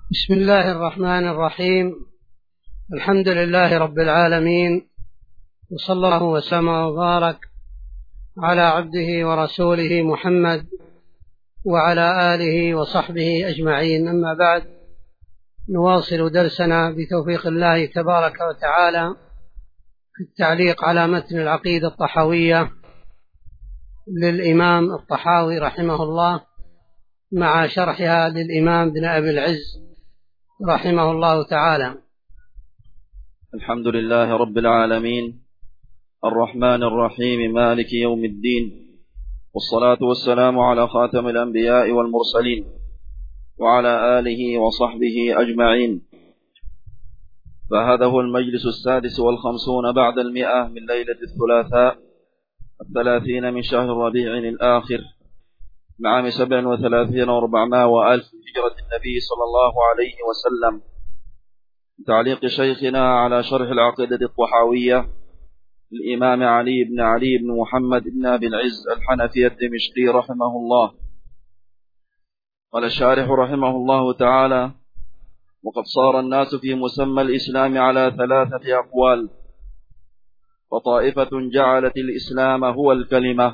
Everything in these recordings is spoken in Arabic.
بسم الله الرحمن الرحيم. الحمد لله رب العالمين، وصلى الله وسلم وبارك على عبده ورسوله محمد وعلى آله وصحبه أجمعين. أما بعد، نواصل درسنا بتوفيق الله تبارك وتعالى في التعليق على متن العقيدة الطحاوية للإمام الطحاوي رحمه الله، مع شرحها للإمام ابن أبي العز رحمه الله تعالى. الحمد لله رب العالمين، الرحمن الرحيم، مالك يوم الدين، والصلاة والسلام على خاتم الأنبياء والمرسلين وعلى آله وصحبه أجمعين. فهذا هو المجلس 56 بعد 100 من ليلة الثلاثاء 30 من شهر ربيع الآخر لعام 37 و400 وألف هجرة النبي صلى الله عليه وسلم. تعليق شيخنا على شرح العقيدة الطحاوية الإمام علي بن محمد بن أبي العز الحنفي الدمشقي رحمه الله. قال الشارح رحمه الله تعالى: وقد صار الناس في مسمى الإسلام على 3 أقوال، فطائفة جعلت الإسلام هو الكلمة،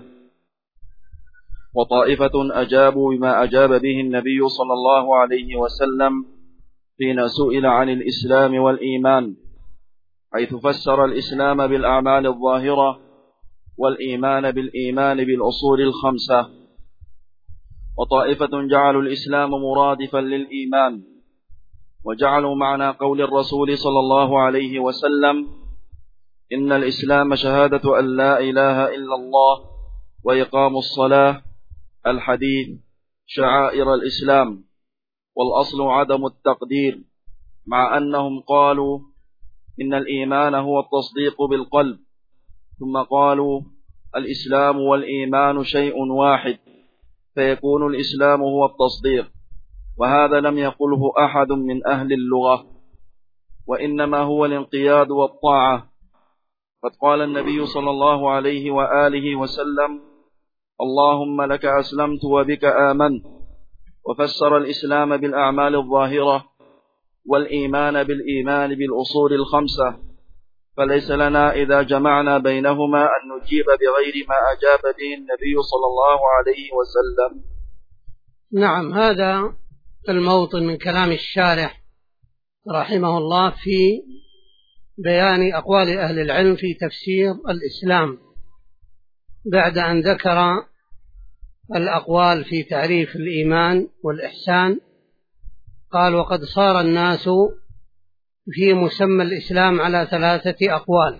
وطائفة أجابوا بما أجاب به النبي صلى الله عليه وسلم حين سئل عن الإسلام والإيمان، حيث فسر الإسلام بالأعمال الظاهرة والإيمان بالإيمان بالأصول الخمسة. وطائفة جعلوا الإسلام مرادفا للإيمان، وجعلوا معنى قول الرسول صلى الله عليه وسلم: إن الإسلام شهادة أن لا إله إلا الله وإقام الصلاة، الحديث شعائر الإسلام، والأصل عدم التقدير، مع أنهم قالوا إن الإيمان هو التصديق بالقلب، ثم قالوا الإسلام والإيمان شيء واحد، فيكون الإسلام هو التصديق، وهذا لم يقله أحد من أهل اللغة، وإنما هو الانقياد والطاعة. قد قال النبي صلى الله عليه وآله وسلم: اللهم لك أسلمت وبك آمنت، وفسر الإسلام بالأعمال الظاهرة والإيمان بالإيمان بالأصول الخمسة. فليس لنا إذا جمعنا بينهما أن نجيب بغير ما أجاب به النبي صلى الله عليه وسلم. نعم، هذا الموطن من كلام الشارح رحمه الله في بيان أقوال أهل العلم في تفسير الإسلام، بعد أن ذكر الأقوال في تعريف الإيمان والإحسان. قال: وقد صار الناس في مسمى الإسلام على 3 أقوال.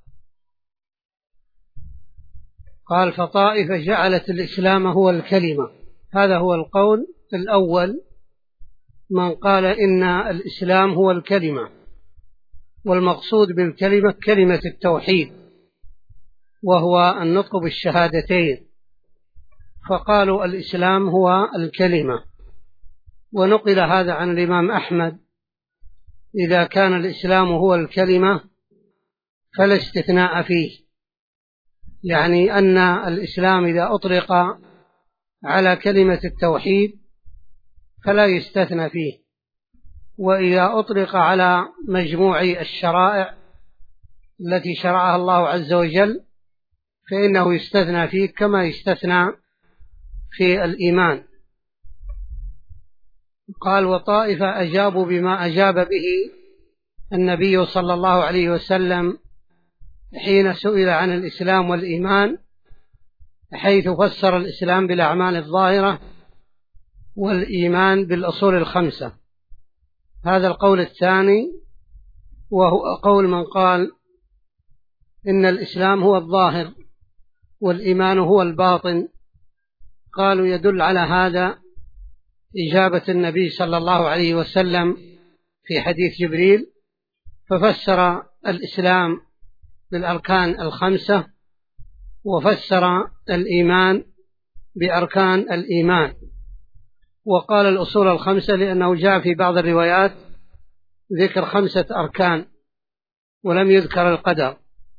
قال: فطائفة جعلت الإسلام هو الكلمة. هذا هو القول الأول، من قال إن الإسلام هو الكلمة، والمقصود بالكلمة كلمة التوحيد، وهو النطق بالشهادتين، فقالوا الإسلام هو الكلمة. ونقل هذا عن الإمام أحمد: إذا كان الإسلام هو الكلمة فلا استثناء فيه، يعني أن الإسلام إذا أطلق على كلمة التوحيد فلا يستثنى فيه، وإذا أطلق على مجموع الشرائع التي شرعها الله عز وجل فإنه يستثنى فيه، كما يستثنى في الإيمان. قال: وطائفة أجابوا بما أجاب به النبي صلى الله عليه وسلم حين سئل عن الإسلام والإيمان، حيث فسر الإسلام بالأعمال الظاهرة والإيمان بالأصول الخمسة. هذا القول الثاني، وهو قول من قال إن الإسلام هو الظاهر والإيمان هو الباطن. قالوا: يدل على هذا إجابة النبي صلى الله عليه وسلم في حديث جبريل، ففسر الإسلام بالأركان الخمسة، وفسر الإيمان بأركان الإيمان، وقال الأصول الخمسة لأنه جاء في بعض الروايات ذكر 5 أركان ولم يذكر القدر.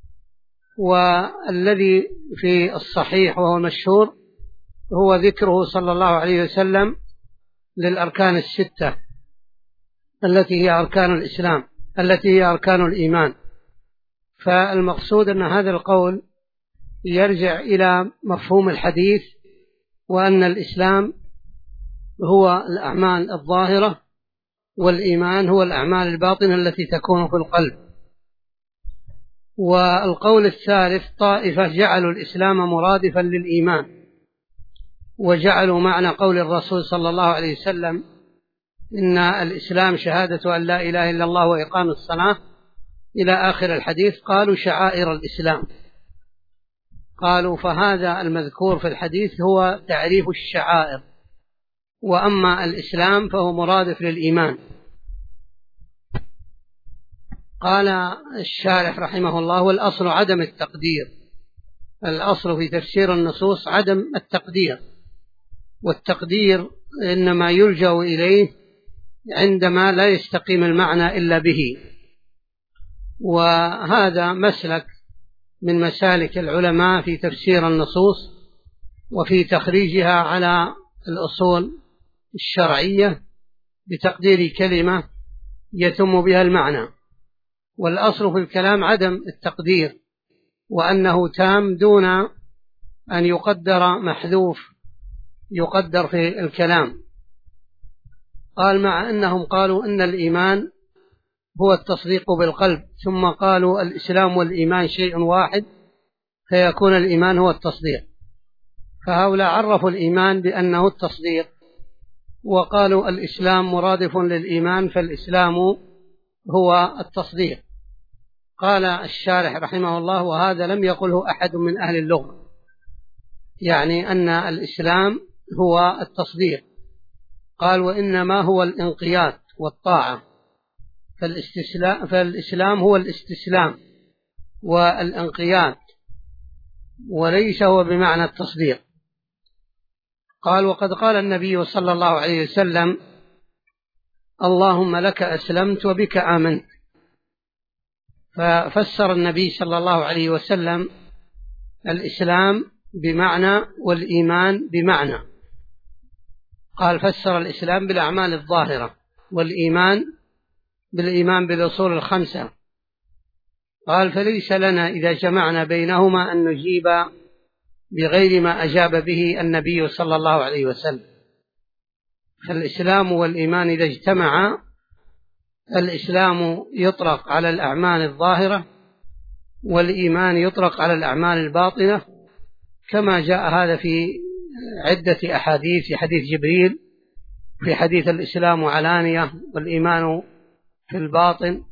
والذي في الصحيح وهو المشهور هو ذكره صلى الله عليه وسلم للأركان 6، التي هي أركان الإسلام، التي هي أركان الإيمان. فالمقصود أن هذا القول يرجع إلى مفهوم الحديث، وأن الإسلام هو الأعمال الظاهرة، والإيمان هو الأعمال الباطنة التي تكون في القلب. والقول الثالث طائفة جعلوا الإسلام مرادفا للإيمان، وجعلوا معنى قول الرسول صلى الله عليه وسلم إن الإسلام شهادة أن لا إله إلا الله وإقام الصلاة إلى آخر الحديث، قالوا شعائر الإسلام. قالوا فهذا المذكور في الحديث هو تعريف الشعائر، وأما الإسلام فهو مرادف للإيمان. قال الشارح رحمه الله: والأصل عدم التقدير. الأصل في تفسير النصوص عدم التقدير، والتقدير إنما يلجأ إليه عندما لا يستقيم المعنى إلا به، وهذا مسلك من مسالك العلماء في تفسير النصوص وفي تخريجها على الأصول الشرعية بتقدير كلمة يتم بها المعنى. والأصل في الكلام عدم التقدير، وأنه تام دون أن يقدر محذوف يقدر في الكلام. قال: مع أنهم قالوا إن الإيمان هو التصديق بالقلب، ثم قالوا الإسلام والإيمان شيء واحد، فيكون الإيمان هو التصديق. فهؤلاء عرفوا الإيمان بأنه التصديق، وقالوا الإسلام مرادف للإيمان، فالإسلام هو التصديق. قال الشارح رحمه الله: وهذا لم يقله أحد من أهل اللغة، يعني أن الإسلام هو التصديق. قال: وإنما هو الانقياد والطاعة، فالإسلام هو الاستسلام والانقياد، وليس هو بمعنى التصديق. قال: وقد قال النبي صلى الله عليه وسلم: اللهم لك أسلمت وبك آمنت. ففسر النبي صلى الله عليه وسلم الإسلام بمعنى والإيمان بمعنى. قال: فسر الإسلام بالأعمال الظاهرة، والإيمان بالإيمان بالأصول الخمسة. قال: فليس لنا إذا جمعنا بينهما أن نجيب بغير ما أجاب به النبي صلى الله عليه وسلم. فالإسلام والإيمان إذا اجتمعا، الإسلام يطلق على الأعمال الظاهرة، والإيمان يطلق على الأعمال الباطنة، كما جاء هذا في عدة أحاديث، في حديث جبريل، في حديث الإسلام علانية والإيمان في الباطن.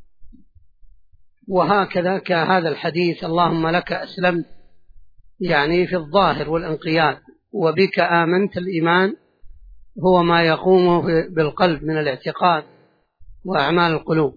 وهكذا كهذا الحديث: اللهم لك أسلمت، يعني في الظاهر والانقياد، وبك آمنت. الإيمان هو ما يقوم بالقلب من الاعتقاد وأعمال القلوب.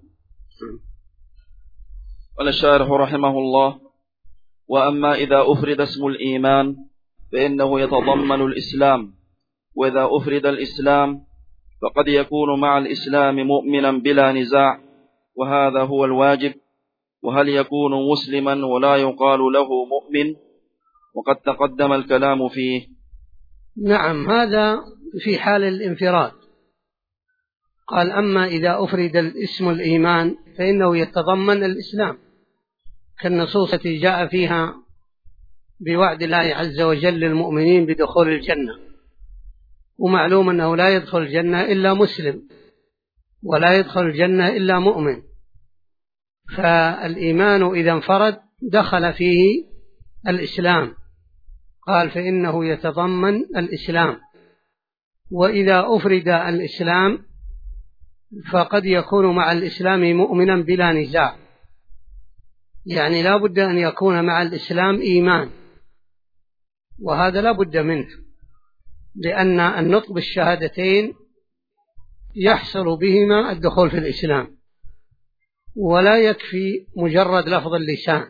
قال الشارح رحمه الله: وأما إذا أفرد اسم الإيمان فإنه يتضمن الإسلام، وإذا أفرد الإسلام فقد يكون مع الإسلام مؤمنا بلا نزاع، وهذا هو الواجب. وهل يكون مسلما ولا يقال له مؤمن؟ وقد تقدم الكلام فيه. نعم، هذا في حال الانفراد. قال: أما إذا أفرد الاسم الإيمان فإنه يتضمن الإسلام، كالنصوص التي جاء فيها بوعد الله عز وجل للمؤمنين بدخول الجنة. ومعلوم أنه لا يدخل الجنة إلا مسلم، ولا يدخل الجنة إلا مؤمن. فالإيمان إذا انفرد دخل فيه الإسلام. قال: فإنه يتضمن الإسلام. وإذا أفرد الإسلام فقد يكون مع الإسلام مؤمنا بلا نزاع، يعني لا بد أن يكون مع الإسلام إيمان، وهذا لا بد منه، لأن النطق بالشهادتين يحصل بهما الدخول في الإسلام، ولا يكفي مجرد لفظ اللسان.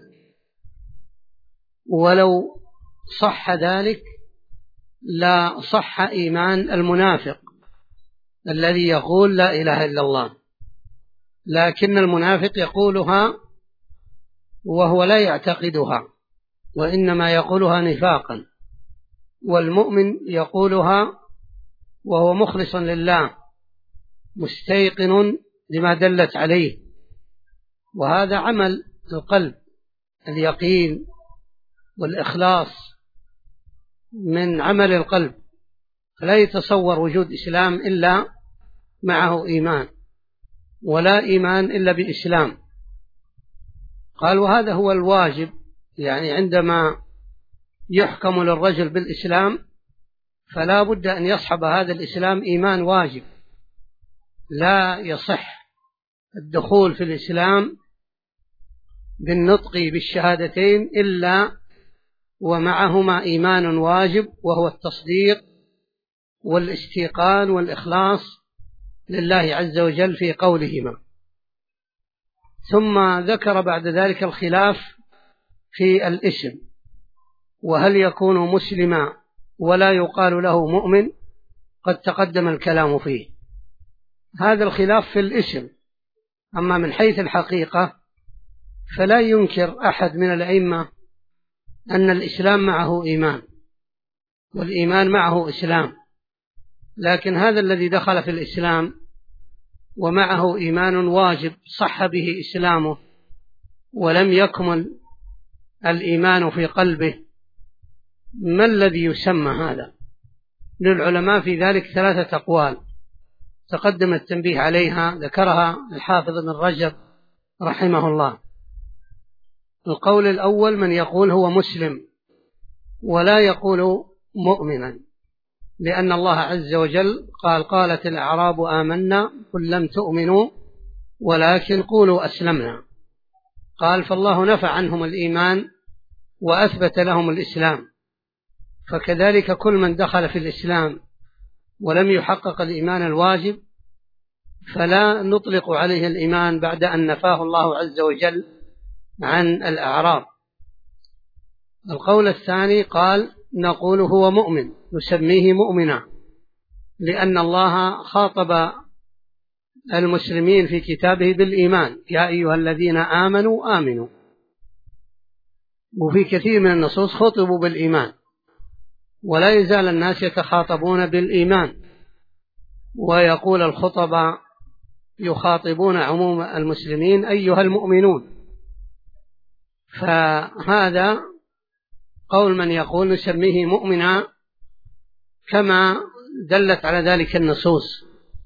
ولو صح ذلك لا صح إيمان المنافق الذي يقول لا إله إلا الله، لكن المنافق يقولها وهو لا يعتقدها، وإنما يقولها نفاقا. والمؤمن يقولها وهو مخلص لله، مستيقن لما دلت عليه، وهذا عمل القلب، اليقين والإخلاص من عمل القلب، فلا يتصور وجود إسلام إلا معه إيمان، ولا إيمان إلا بإسلام. قال وهذا هو الواجب، يعني عندما يحكم للرجل بالإسلام فلا بد أن يصحب هذا الإسلام إيمان واجب. لا يصح الدخول في الإسلام بالنطق بالشهادتين إلا ومعهما إيمان واجب، وهو التصديق والاستيقان والإخلاص لله عز وجل في قولهما. ثم ذكر بعد ذلك الخلاف في الاسم، وهل يكون مسلما ولا يقال له مؤمن؟ قد تقدم الكلام فيه. هذا الخلاف في الاسم، أما من حيث الحقيقة فلا ينكر أحد من الأئمة أن الإسلام معه إيمان والإيمان معه إسلام، لكن هذا الذي دخل في الإسلام ومعه إيمان واجب صح به إسلامه ولم يكمل الإيمان في قلبه، ما الذي يسمى هذا؟ للعلماء في ذلك 3 أقوال تقدم التنبيه عليها، ذكرها الحافظ ابن رجب رحمه الله. القول الأول من يقول هو مسلم ولا يقول مؤمنا، لأن الله عز وجل قال قالت الأعراب آمنا قل لم تؤمنوا ولكن قولوا أسلمنا. قال فالله نفى عنهم الإيمان وأثبت لهم الإسلام، فكذلك كل من دخل في الإسلام ولم يحقق الإيمان الواجب فلا نطلق عليه الإيمان بعد أن نفاه الله عز وجل عن الأعراب. القول الثاني قال نقول هو مؤمن، نسميه مؤمنا، لأن الله خاطب المسلمين في كتابه بالإيمان، يا أيها الذين آمنوا آمنوا، وفي كثير من النصوص خطبوا بالإيمان، ولا يزال الناس يتخاطبون بالإيمان، ويقول الخطباء يخاطبون عموم المسلمين أيها المؤمنون. فهذا قول من يقول نسميه مؤمنا كما دلت على ذلك النصوص.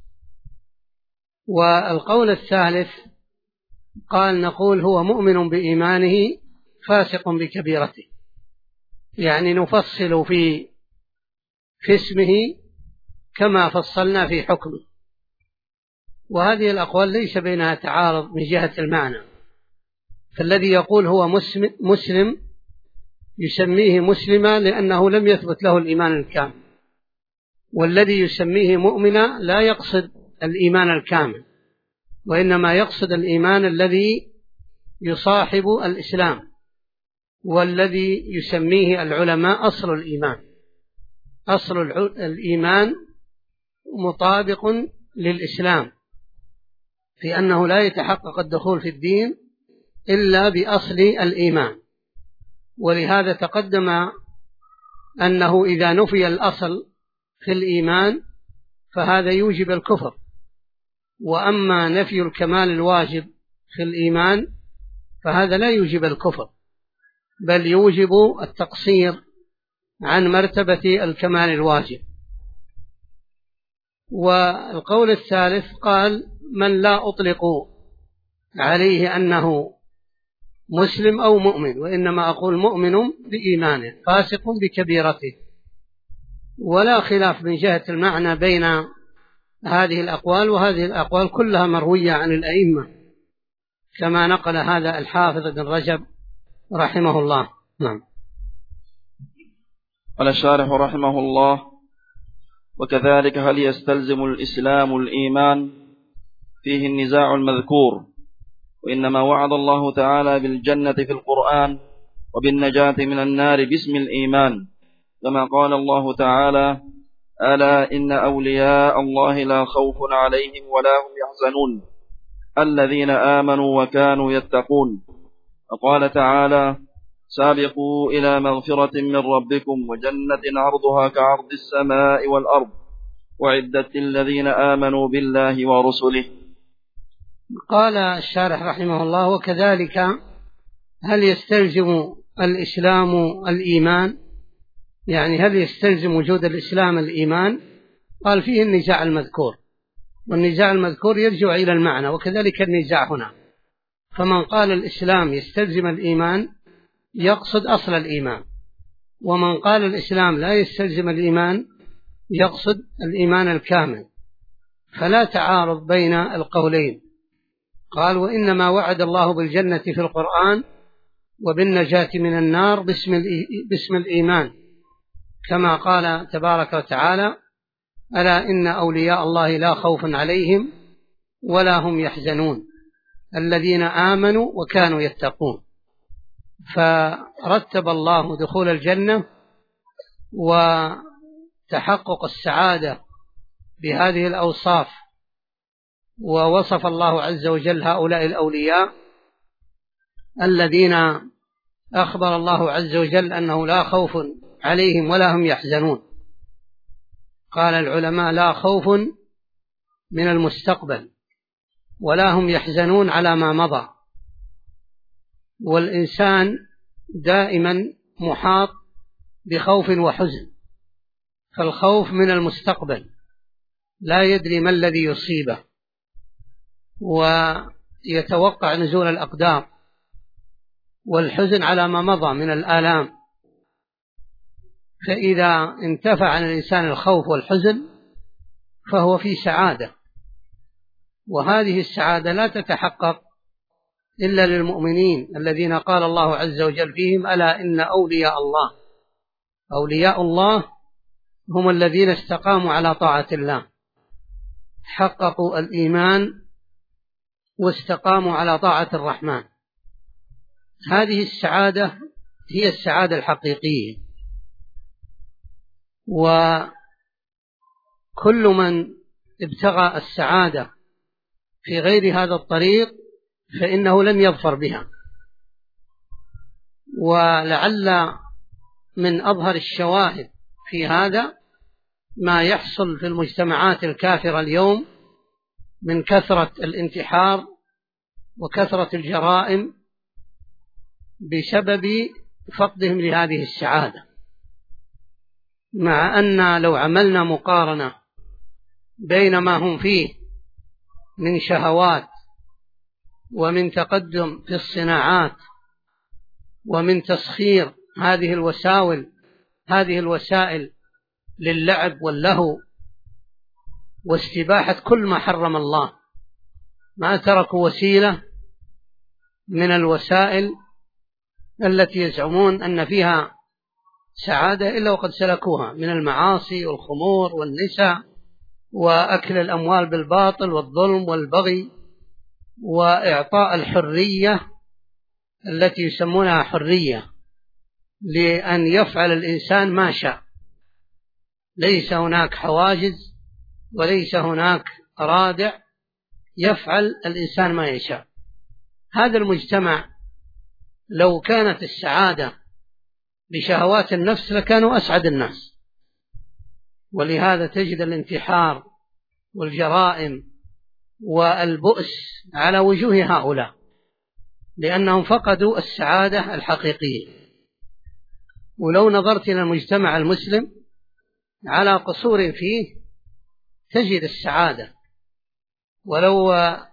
والقول الثالث قال نقول هو مؤمن بإيمانه فاسق بكبيرته، يعني نفصل في اسمه كما فصلنا في حكمه. وهذه الأقوال ليس بينها تعارض من جهة المعنى، فالذي يقول هو مسلم يسميه مسلما لأنه لم يثبت له الإيمان الكامل، والذي يسميه مؤمنا لا يقصد الإيمان الكامل، وإنما يقصد الإيمان الذي يصاحب الإسلام، والذي يسميه العلماء أصل الإيمان. أصل الإيمان مطابق للإسلام، في أنه لا يتحقق الدخول في الدين إلا بأصل الإيمان. ولهذا تقدم أنه إذا نفي الأصل في الإيمان فهذا يوجب الكفر، وأما نفي الكمال الواجب في الإيمان فهذا لا يوجب الكفر، بل يوجب التقصير عن مرتبة الكمال الواجب. والقول الثالث قال من لا أطلق عليه أنه مسلم أو مؤمن، وإنما أقول مؤمن بإيمانه فاسق بكبيرته. ولا خلاف من جهة المعنى بين هذه الأقوال، وهذه الأقوال كلها مروية عن الأئمة كما نقل هذا الحافظ ابن رجب رحمه الله. نعم. قال الشارح رحمه الله: وكذلك هل يستلزم الإسلام الإيمان؟ فيه النزاع المذكور، وإنما وعد الله تعالى بالجنة في القرآن وبالنجاة من النار باسم الإيمان، كما قال الله تعالى: ألا إن أولياء الله لا خوف عليهم ولا هم يحزنون الذين آمنوا وكانوا يتقون. وقال تعالى: سابقوا إلى مغفرة من ربكم وجنة عرضها كعرض السماء والأرض أعدت للذين آمنوا بالله ورسله. قال الشارح رحمه الله: وكذلك هل يستلزم الإسلام الإيمان؟ يعني هل يستلزم وجود الإسلام الإيمان؟ قال: فيه النزاع المذكور، والنزاع المذكور يرجع إلى المعنى، وكذلك النزاع هنا. فمن قال الإسلام يستلزم الإيمان يقصد أصل الإيمان، ومن قال الإسلام لا يستلزم الإيمان يقصد الإيمان الكامل، فلا تعارض بين القولين. قال: وإنما وعد الله بالجنة في القرآن وبالنجاة من النار باسم الإيمان، كما قال تبارك وتعالى: ألا إن أولياء الله لا خوف عليهم ولا هم يحزنون الذين آمنوا وكانوا يتقون. فرتب الله دخول الجنة وتحقق السعادة بهذه الأوصاف، ووصف الله عز وجل هؤلاء الأولياء الذين أخبر الله عز وجل أنه لا خوف عليهم ولا هم يحزنون. قال العلماء: لا خوف من المستقبل ولا هم يحزنون على ما مضى. والإنسان دائما محاط بخوف وحزن، فالخوف من المستقبل لا يدري ما الذي يصيبه، ويتوقع نزول الأقدار، والحزن على ما مضى من الآلام. فإذا انتفع عن الإنسان الخوف والحزن فهو في سعادة، وهذه السعادة لا تتحقق إلا للمؤمنين الذين قال الله عز وجل فيهم: ألا إن أولياء الله هم الذين استقاموا على طاعة الله، حققوا الإيمان واستقاموا على طاعة الرحمن. هذه السعادة هي السعادة الحقيقية، وكل من ابتغى السعادة في غير هذا الطريق فإنه لن يظفر بها. ولعل من أظهر الشواهد في هذا ما يحصل في المجتمعات الكافرة اليوم من كثرة الانتحار وكثرة الجرائم بسبب فقدهم لهذه السعادة. مع أن لو عملنا مقارنة بين ما هم فيه من شهوات ومن تقدم في الصناعات ومن تسخير هذه الوسائل للعب واللهو واستباحة كل ما حرم الله، ما تركوا وسيلة من الوسائل التي يزعمون أن فيها سعادة إلا وقد سلكوها، من المعاصي والخمور والنساء وأكل الأموال بالباطل والظلم والبغي وإعطاء الحرية التي يسمونها حرية لأن يفعل الإنسان ما شاء، ليس هناك حواجز وليس هناك رادع، يفعل الإنسان ما يشاء. هذا المجتمع لو كانت السعادة بشهوات النفس لكانوا أسعد الناس، ولهذا تجد الانتحار والجرائم والبؤس على وجوه هؤلاء، لأنهم فقدوا السعادة الحقيقية. ولو نظرت إلى المجتمع المسلم على قصور فيه تجد السعادة، ولو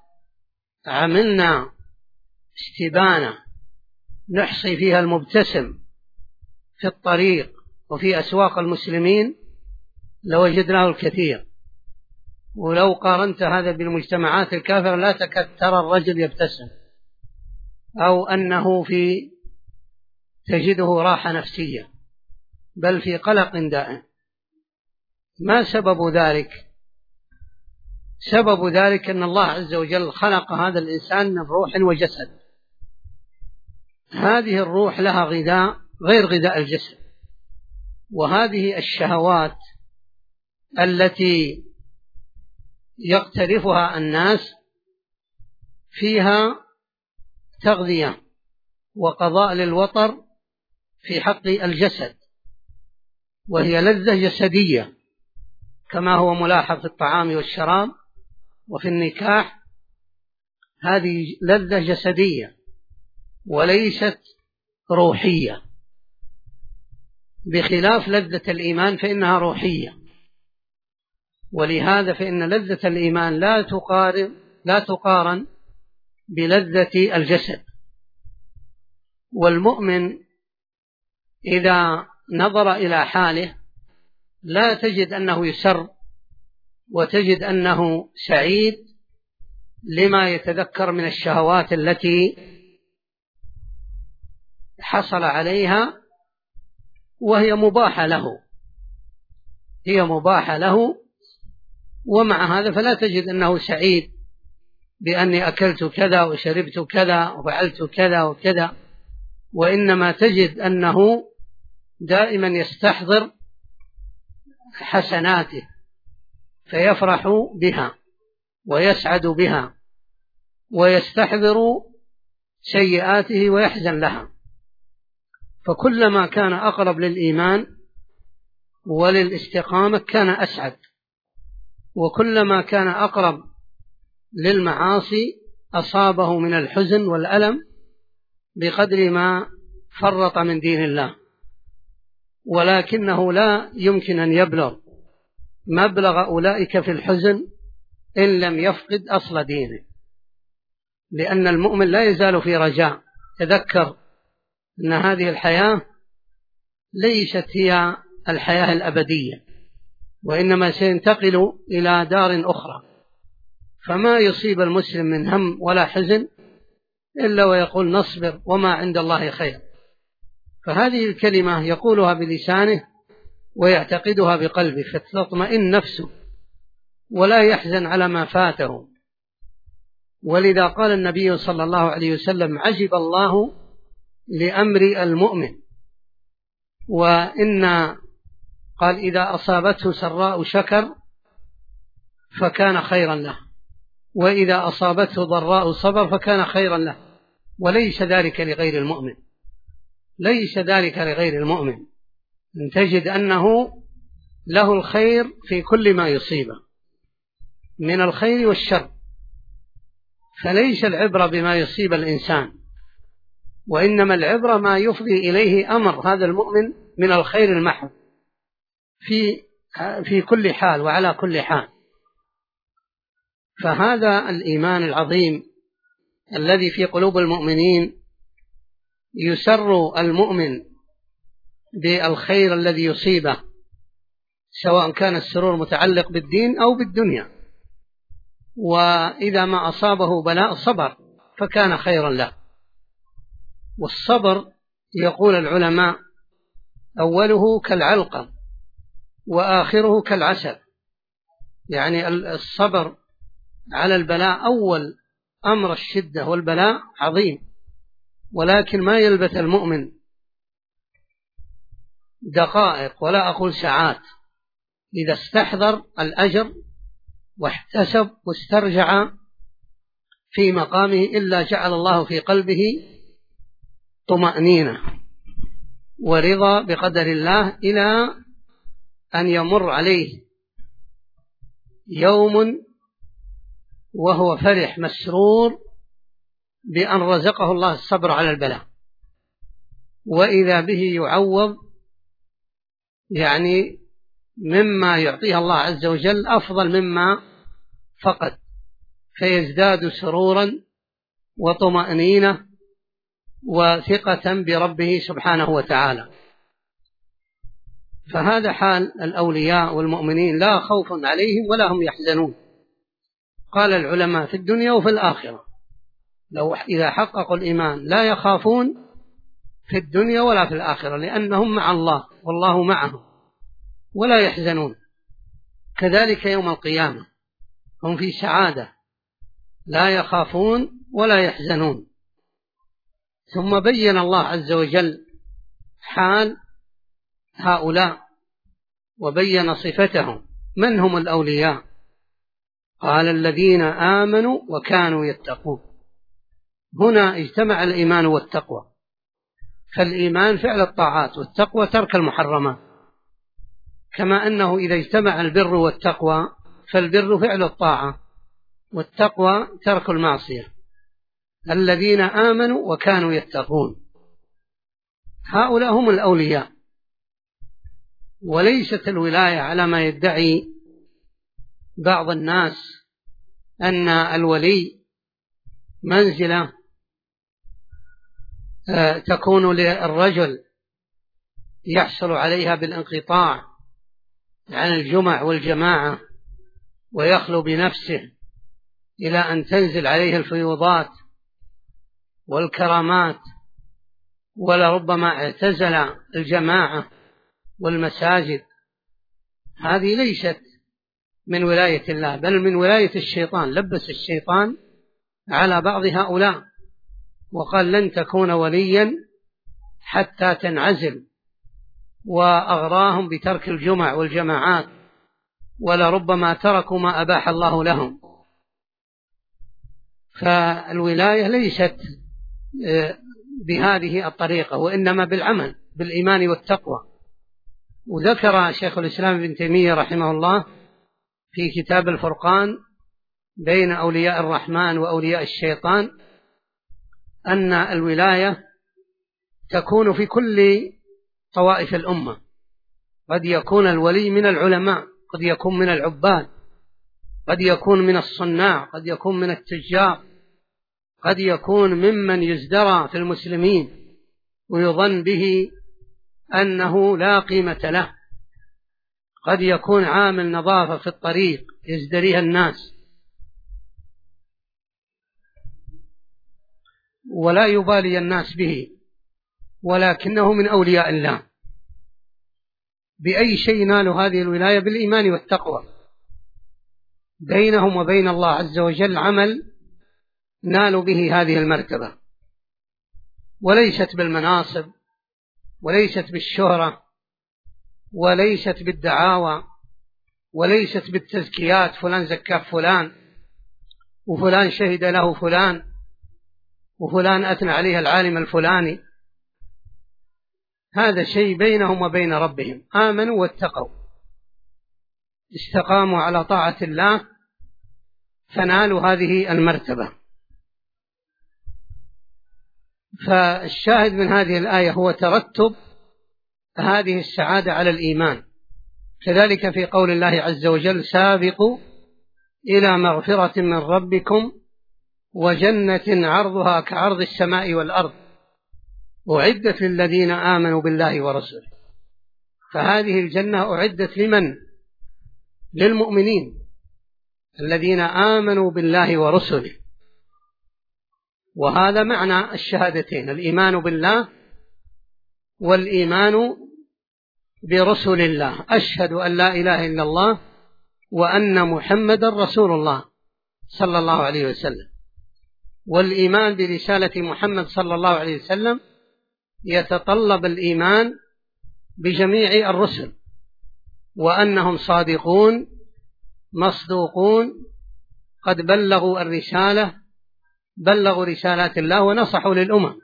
عملنا استبانة نحصي فيها المبتسم في الطريق وفي أسواق المسلمين لوجدناه الكثير. ولو قارنت هذا بالمجتمعات الكافرة لا تكاد ترى الرجل يبتسم، أو أنه تجده راحة نفسية، بل في قلق دائم. ما سبب ذلك؟ سبب ذلك أن الله عز وجل خلق هذا الإنسان من روح وجسد، هذه الروح لها غذاء غير غذاء الجسد، وهذه الشهوات التي يقترفها الناس فيها تغذية وقضاء للوطر في حق الجسد، وهي لذة جسدية كما هو ملاحظ في الطعام والشراب وفي النكاح هذه لذة جسدية وليست روحية، بخلاف لذة الإيمان فإنها روحية. ولهذا فإن لذة الإيمان لا تقارن بلذة الجسد. والمؤمن إذا نظر إلى حاله لا تجد أنه يسر وتجد أنه سعيد لما يتذكر من الشهوات التي حصل عليها وهي مباحة له، ومع هذا فلا تجد أنه سعيد بأني أكلت كذا وشربت كذا وفعلت كذا وكذا، وإنما تجد أنه دائما يستحضر حسناته فيفرح بها ويسعد بها، ويستحضر سيئاته ويحزن لها. فكلما كان أقرب للإيمان وللاستقامة كان أسعد، وكلما كان أقرب للمعاصي أصابه من الحزن والألم بقدر ما فرط من دين الله. ولكنه لا يمكن أن يبلغ مبلغ أولئك في الحزن إن لم يفقد أصل دينه، لأن المؤمن لا يزال في رجاء. تذكر أن هذه الحياة ليست هي الحياة الأبدية، وإنما سينتقل إلى دار أخرى. فما يصيب المسلم من هم ولا حزن إلا ويقول نصبر وما عند الله خير. فهذه الكلمة يقولها بلسانه ويعتقدها بقلبه فتطمئن نفسه ولا يحزن على ما فاته. ولذا قال النبي صلى الله عليه وسلم عجب الله لأمر المؤمن، قال إذا أصابته سراء شكر فكان خيرا له، وإذا أصابته ضراء صبر فكان خيرا له. وليس ذلك لغير المؤمن، ليس ذلك لغير المؤمن. أن تجد أنه له الخير في كل ما يصيبه من الخير والشر، فليس العبرة بما يصيب الإنسان، وإنما العبرة ما يفضي إليه أمر هذا المؤمن من الخير المحض في كل حال وعلى كل حال. فهذا الإيمان العظيم الذي في قلوب المؤمنين يسر المؤمن بالخير الذي يصيبه، سواء كان السرور متعلق بالدين أو بالدنيا. وإذا ما أصابه بلاء صبر فكان خيرا له. والصبر يقول العلماء أوله كالعلقم وآخره كالعسل، يعني الصبر على البلاء أول أمر الشدة والبلاء عظيم، ولكن ما يلبث المؤمن دقائق ولا أقول ساعات إذا استحضر الأجر واحتسب واسترجع في مقامه إلا جعل الله في قلبه طمأنينة ورضا بقدر الله، إلى أن يمر عليه يوم وهو فرح مسرور بأن رزقه الله الصبر على البلاء، وإذا به يعوض يعني مما يعطيه الله عز وجل أفضل مما فقد، فيزداد سرورا وطمأنينة وثقة بربه سبحانه وتعالى. فهذا حال الأولياء والمؤمنين، لا خوف عليهم ولا هم يحزنون. قال العلماء في الدنيا وفي الآخرة إذا حققوا الإيمان لا يخافون في الدنيا ولا في الآخرة، لأنهم مع الله والله معهم، ولا يحزنون. كذلك يوم القيامة هم في سعادة لا يخافون ولا يحزنون. ثم بين الله عز وجل حال هؤلاء وبين صفتهم. من هم الأولياء؟ قال الذين آمنوا وكانوا يتقون. هنا اجتمع الإيمان والتقوى، فالإيمان فعل الطاعات والتقوى ترك المحرمات، كما أنه إذا اجتمع البر والتقوى فالبر فعل الطاعة والتقوى ترك المعصية. الذين آمنوا وكانوا يتقون، هؤلاء هم الأولياء. وليست الولاية على ما يدعي بعض الناس أن الولي منزلة تكون للرجل يحصل عليها بالانقطاع عن الجمع والجماعة ويخلو بنفسه إلى أن تنزل عليه الفيوضات والكرامات، ولربما اعتزل الجماعة والمساجد. هذه ليست من ولاية الله، بل من ولاية الشيطان. لبس الشيطان على بعض هؤلاء وقال لن تكون وليا حتى تنعزل، وأغراهم بترك الجمع والجماعات، ولربما تركوا ما أباح الله لهم. فالولاية ليست بهذه الطريقة، وإنما بالعمل بالإيمان والتقوى. وذكر شيخ الإسلام ابن تيمية رحمه الله في كتاب الفرقان بين أولياء الرحمن وأولياء الشيطان أن الولاية تكون في كل طوائف الأمة. قد يكون الولي من العلماء، قد يكون من العباد، قد يكون من الصناع، قد يكون من التجار، قد يكون ممن يزدرى في المسلمين ويظن به أنه لا قيمة له، قد يكون عامل نظافة في الطريق يزدريها الناس ولا يبالي الناس به، ولكنه من أولياء الله. بأي شيء نالوا هذه الولاية؟ بالإيمان والتقوى. بينهم وبين الله عز وجل عمل نالوا به هذه المرتبة، وليست بالمناصب، وليست بالشهرة، وليست بالدعاوى، وليست بالتزكيات، فلان زكاه فلان، وفلان شهد له فلان، وفلان أثنى عليه العالم الفلاني. هذا شيء بينهم وبين ربهم. آمنوا واتقوا، استقاموا على طاعة الله، فنالوا هذه المرتبة. فالشاهد من هذه الآية هو ترتب هذه السعادة على الإيمان. كذلك في قول الله عز وجل سابقوا إلى مغفرة من ربكم وجنة عرضها كعرض السماء والأرض أعدت للذين آمنوا بالله ورسوله. فهذه الجنة أعدت لمن؟ للمؤمنين الذين آمنوا بالله ورسوله. وهذا معنى الشهادتين: الإيمان بالله والإيمان برسول الله. أشهد أن لا إله إلا الله وأن محمد رسول الله صلى الله عليه وسلم. والإيمان برسالة محمد صلى الله عليه وسلم يتطلب الإيمان بجميع الرسل، وأنهم صادقون مصدوقون قد بلغوا الرسالة، بلغوا رسالات الله ونصحوا للأمم.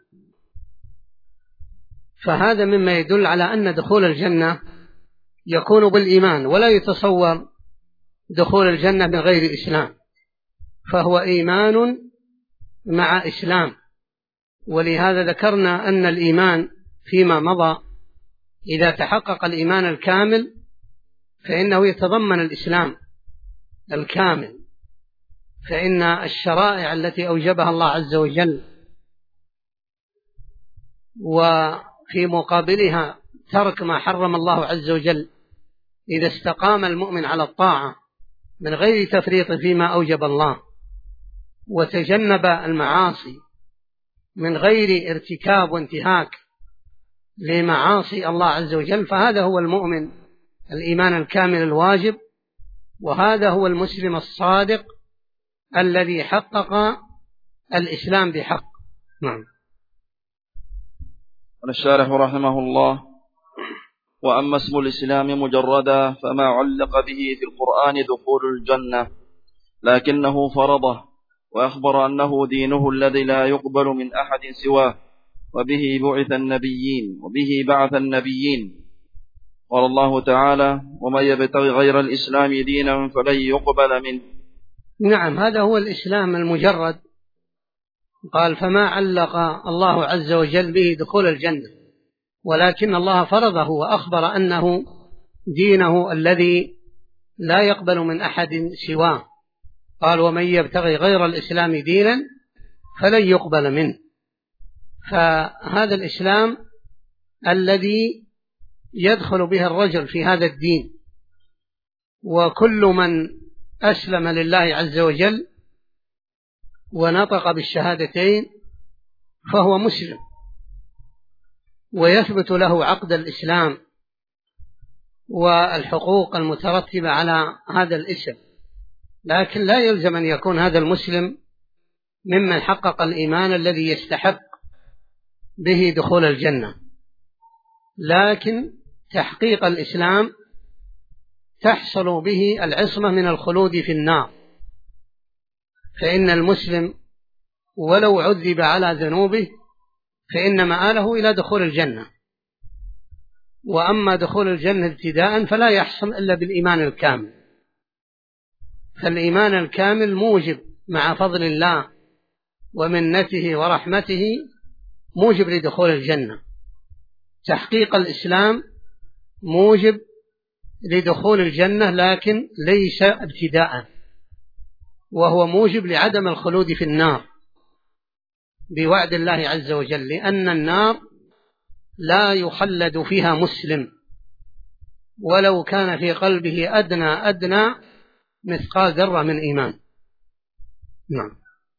فهذا مما يدل على أن دخول الجنة يكون بالإيمان، ولا يتصور دخول الجنة من غير إسلام، فهو إيمان مع إسلام. ولهذا ذكرنا أن الإيمان فيما مضى إذا تحقق الإيمان الكامل فإنه يتضمن الإسلام الكامل، فإن الشرائع التي أوجبها الله عز وجل وفي مقابلها ترك ما حرم الله عز وجل، إذا استقام المؤمن على الطاعة من غير تفريط فيما أوجب الله وتجنب المعاصي من غير ارتكاب وانتهاك لمعاصي الله عز وجل، فهذا هو المؤمن الإيمان الكامل الواجب، وهذا هو المسلم الصادق الذي حقق الإسلام بحق. نعم. الشارح رحمه الله: وأما اسم الإسلام مجردا فما علق به في القرآن دخول الجنة، لكنه فرضه وأخبر أنه دينه الذي لا يقبل من أحد سواه، وبه بعث النبيين وبه بعث النبيين. قال الله تعالى: ومن يبتغي غير الإسلام دينا فلن يقبل منه. نعم، هذا هو الإسلام المجرد قال: فما علق الله عز وجل به دخول الجنة، ولكن الله فرضه وأخبر أنه دينه الذي لا يقبل من أحد سواه. قال: ومن يبتغي غير الإسلام دينا فلن يقبل منه. فهذا الإسلام الذي يدخل به الرجل في هذا الدين، وكل من أسلم لله عز وجل ونطق بالشهادتين فهو مسلم، ويثبت له عقد الإسلام والحقوق المترتبة على هذا الاسم، لكن لا يلزم أن يكون هذا المسلم ممن حقق الإيمان الذي يستحق به دخول الجنة. لكن تحقيق الإسلام تحصل به العصمة من الخلود في النار، فإن المسلم ولو عذب على ذنوبه فإن مآله إلى دخول الجنة، وأما دخول الجنة ابتداء فلا يحصل إلا بالإيمان الكامل. فالإيمان الكامل موجب مع فضل الله ومنته ورحمته موجب لدخول الجنة. تحقيق الإسلام موجب لدخول الجنة لكن ليس ابتداء، وهو موجب لعدم الخلود في النار بوعد الله عز وجل، لأن النار لا يخلد فيها مسلم ولو كان في قلبه أدنى مثقال ذرة من إيمان. نعم.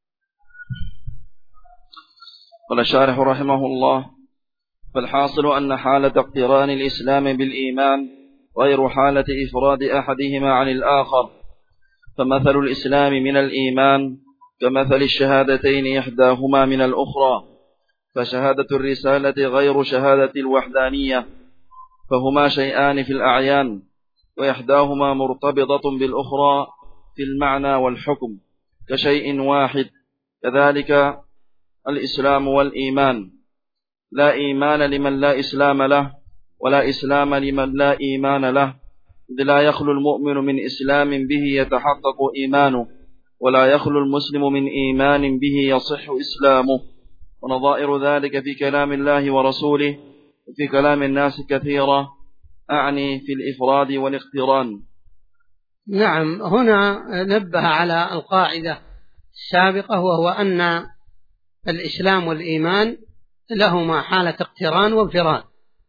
قال الشارح رحمه الله: فالحاصل أن حالة اقتران الإسلام بالإيمان غير حالة إفراد أحدهما عن الآخر، فمثل الإسلام من الإيمان كمثل الشهادتين إحداهما من الأخرى، فشهادة الرسالة غير شهادة الوحدانية، فهما شيئان في الأعيان، وإحداهما مرتبطة بالأخرى في المعنى والحكم كشيء واحد. كذلك الإسلام والإيمان، لا إيمان لمن لا إسلام له، ولا إسلام لمن لا إيمان له، إذ لا يخلو المؤمن من إسلام به يتحقق إيمانه، ولا يخلو المسلم من إيمان به يصح إسلامه. ونظائر ذلك في كلام الله ورسوله وفي كلام الناس كثيرة، أعني في الإفراد والاقتران. نعم. هنا نبه على القاعدة السابقة، وهو أن الإسلام والإيمان لهما حالة اقتران وانفراد،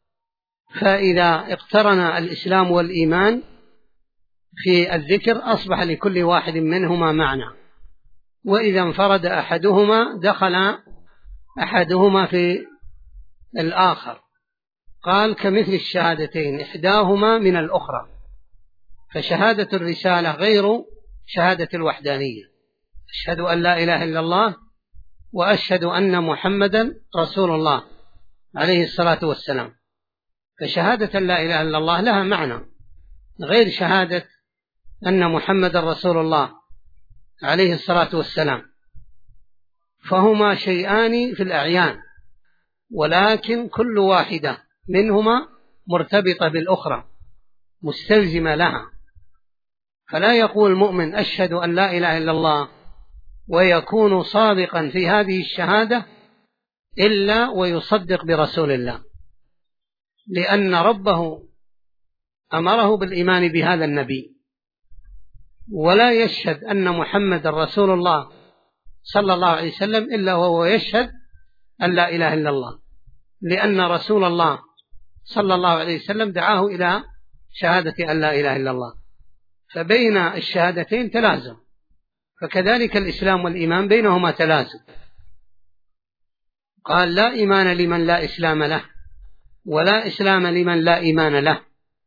فإذا اقترن الإسلام والإيمان في الذكر أصبح لكل واحد منهما معنى، وإذا انفرد أحدهما دخل أحدهما في الآخر. قال: كمثل الشهادتين إحداهما من الأخرى، فشهادة الرسالة غير شهادة الوحدانية. أشهد أن لا إله إلا الله وأشهد أن محمدا رسول الله عليه الصلاة والسلام، فشهادة لا إله إلا الله لها معنى غير شهادة أن محمدا رسول الله عليه الصلاة والسلام، فهما شيئان في الأعيان، ولكن كل واحدة منهما مرتبطة بالأخرى مستلزمة لها. فلا يقول المؤمن أشهد أن لا إله إلا الله ويكون صادقا في هذه الشهادة إلا ويصدق برسول الله، لأن ربه أمره بالإيمان بهذا النبي، ولا يشهد أن محمد رسول الله صلى الله عليه وسلم إلا وهو يشهد أن لا إله إلا الله، لأن رسول الله صلى الله عليه وسلم دعاه إلى شهادة أن لا إله إلا الله، فبين الشهادتين تلازم، فكذلك الإسلام والإيمان بينهما تلازم. قال: لا إيمان لمن لا إسلام له، ولا إسلام لمن لا إيمان له.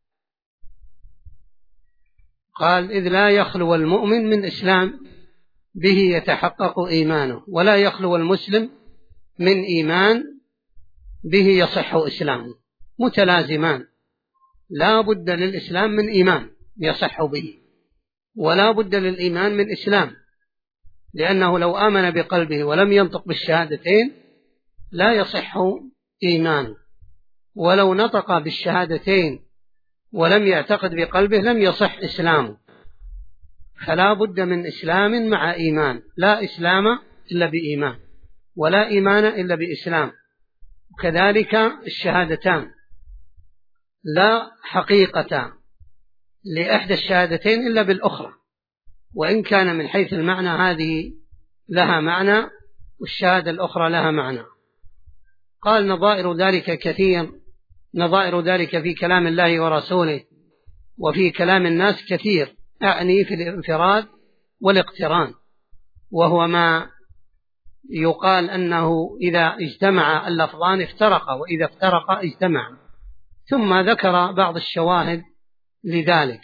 قال: إذ لا يخلو المؤمن من إسلام به يتحقق إيمانه، ولا يخلو المسلم من إيمان به يصح إسلامه، متلازمان، لا بد للإسلام من إيمان يصح به، ولا بد للإيمان من إسلام، لأنه لو آمن بقلبه ولم ينطق بالشهادتين لا يصح إيمانه، ولو نطق بالشهادتين ولم يعتقد بقلبه لم يصح إسلامه. فلا بد من إسلام مع إيمان، لا إسلام إلا بإيمان. ولا إيمان إلا بإسلام. وكذلك الشهادتان لا حقيقة لإحدى الشهادتين إلا بالأخرى، وإن كان من حيث المعنى هذه لها معنى والشهادة الأخرى لها معنى. قال نظائر ذلك كثير، نظائر ذلك في كلام الله ورسوله وفي كلام الناس كثير، أعني في الانفراد والاقتران، وهو ما يقال أنه إذا اجتمع اللفظان افترقا وإذا افترقا اجتمعا، ثم ذكر بعض الشواهد لذلك.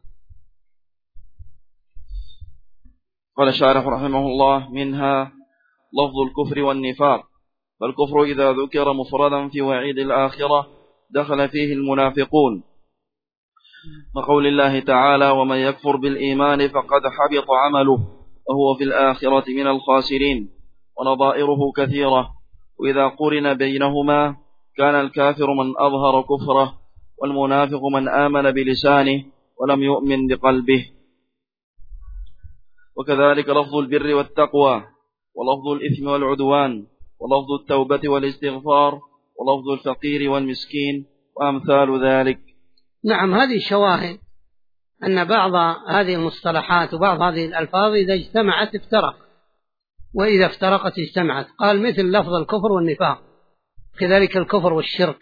قال الشارح رحمه الله: منها لفظ الكفر والنفاق، فالكفر إذا ذكر مفردا في وعيد الآخرة دخل فيه المنافقون، وقول الله تعالى: ومن يكفر بالإيمان فقد حبط عمله وهو في الآخرة من الخاسرين. ونظائره كثيرة، وإذا قرن بينهما كان الكافر من أظهر كفره، والمنافق من آمن بلسانه ولم يؤمن بقلبه. وكذلك لفظ البر والتقوى، ولفظ الإثم والعدوان، ولفظ التوبة والاستغفار، ولفظ الفقير والمسكين، وأمثال ذلك. نعم، هذه شواهد أن بعض هذه المصطلحات وبعض هذه الألفاظ إذا اجتمعت افترق، وإذا افترقت اجتمعت. قال مثل لفظ الكفر والنفاق، كذلك الكفر والشرك.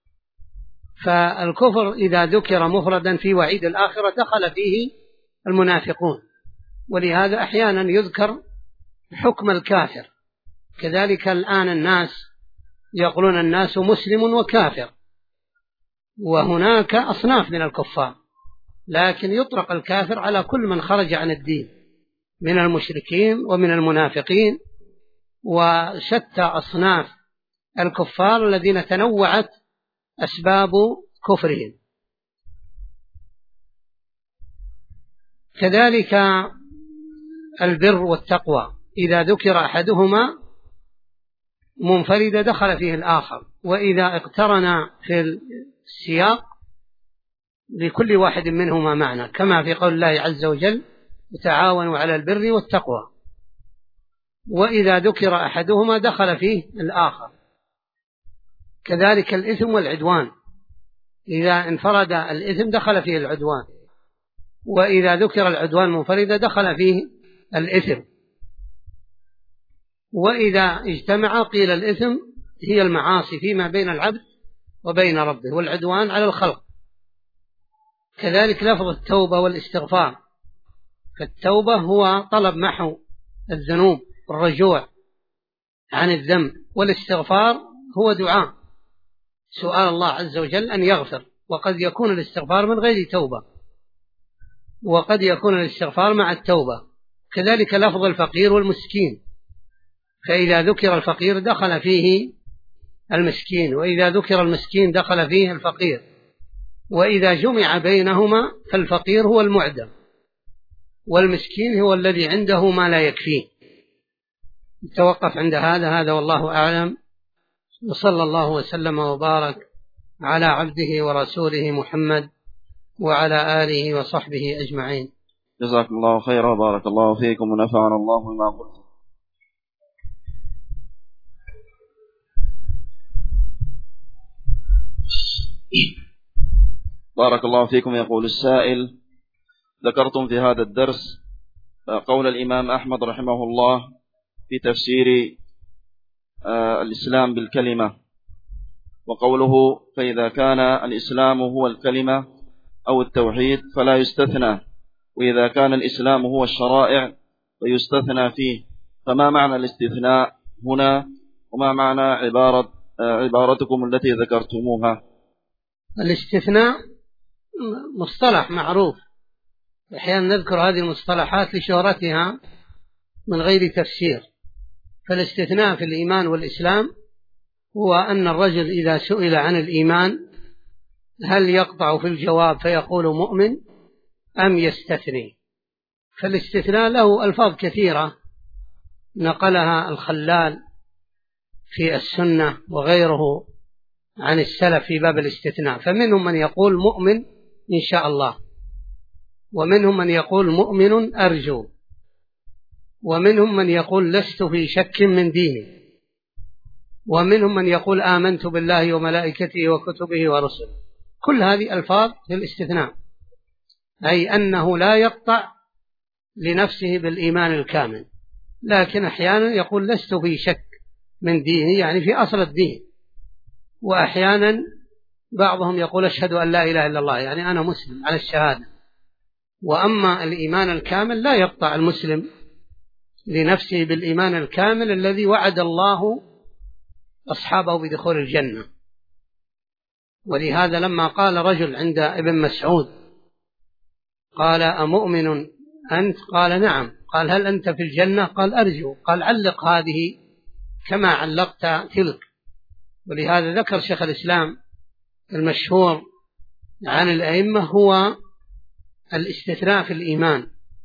فالكفر إذا ذكر مفردا في وعيد الآخرة دخل فيه المنافقون، ولهذا أحيانا يذكر حكم الكافر. كذلك الآن الناس يقولون الناس مسلم وكافر، وهناك أصناف من الكفار، لكن يطلق الكافر على كل من خرج عن الدين من المشركين ومن المنافقين وشتى أصناف الكفار الذين تنوعت أسباب كفرهم. كذلك البر والتقوى إذا ذكر أحدهما منفردا دخل فيه الآخر، وإذا اقترن في السياق لكل واحد منهما معنى، كما في قول الله عز وجل: وتعاونوا على البر والتقوى. وإذا ذكر أحدهما دخل فيه الآخر. كذلك الإثم والعدوان، إذا انفرد الإثم دخل فيه العدوان، وإذا ذكر العدوان منفردا دخل فيه الإثم. وإذا اجتمع قيل الإثم هي المعاصي فيما بين العبد وبين ربه، والعدوان على الخلق. كذلك لفظ التوبة والاستغفار، فالتوبة هو طلب محو الذنوب والرجوع عن الذنب، والاستغفار هو دعاء سؤال الله عز وجل أن يغفر. وقد يكون الاستغفار من غير توبة، وقد يكون الاستغفار مع التوبة. كذلك لفظ الفقير والمسكين، فإذا ذكر الفقير دخل فيه المسكين، وإذا ذكر المسكين دخل فيه الفقير، وإذا جمع بينهما فالفقير هو المعدم، والمسكين هو الذي عنده ما لا يكفيه. نتوقف عند هذا والله أعلم، وصلى الله وسلم وبارك على عبده ورسوله محمد وعلى آله وصحبه أجمعين. جزاكم الله خيرا، بارك الله فيكم ونفعنا الله بما قلت. بارك الله فيكم. يقول السائل: ذكرتم في هذا الدرس قول الإمام أحمد رحمه الله في تفسير الإسلام بالكلمة، وقوله: فإذا كان الإسلام هو الكلمة أو التوحيد فلا يستثنى، وإذا كان الإسلام هو الشرائع فيستثنى فيه. فما معنى الاستثناء هنا، وما معنى عبارتكم التي ذكرتموها؟ الاستثناء مصطلح معروف، أحيانا نذكر هذه المصطلحات لشهرتها من غير تفسير. فالاستثناء في الإيمان والإسلام هو أن الرجل إذا سئل عن الإيمان هل يقطع في الجواب فيقول مؤمن أم يستثني. فالاستثناء له ألفاظ كثيرة نقلها الخلال في السنة وغيره عن السلف في باب الاستثناء. فمنهم من يقول مؤمن إن شاء الله، ومنهم من يقول مؤمن أرجو، ومنهم من يقول لست في شك من ديني، ومنهم من يقول آمنت بالله وملائكته وكتبه ورسله. كل هذه ألفاظ للاستثناء، أي أنه لا يقطع لنفسه بالإيمان الكامل، لكن أحيانا يقول لست في شك من ديني، يعني في أصل الدين. وأحيانا بعضهم يقول أشهد أن لا إله إلا الله، يعني أنا مسلم على الشهادة. وأما الإيمان الكامل لا يقطع المسلم لنفسه بالإيمان الكامل الذي وعد الله أصحابه بدخول الجنة. ولهذا لما قال رجل عند ابن مسعود قال أمؤمن أنت؟ قال نعم. قال هل أنت في الجنة؟ قال أرجو. قال علق هذه كما علقت تلك. ولهذا ذكر شيخ الإسلام المشهور عن الأئمة هو الاستثناء في الإيمان.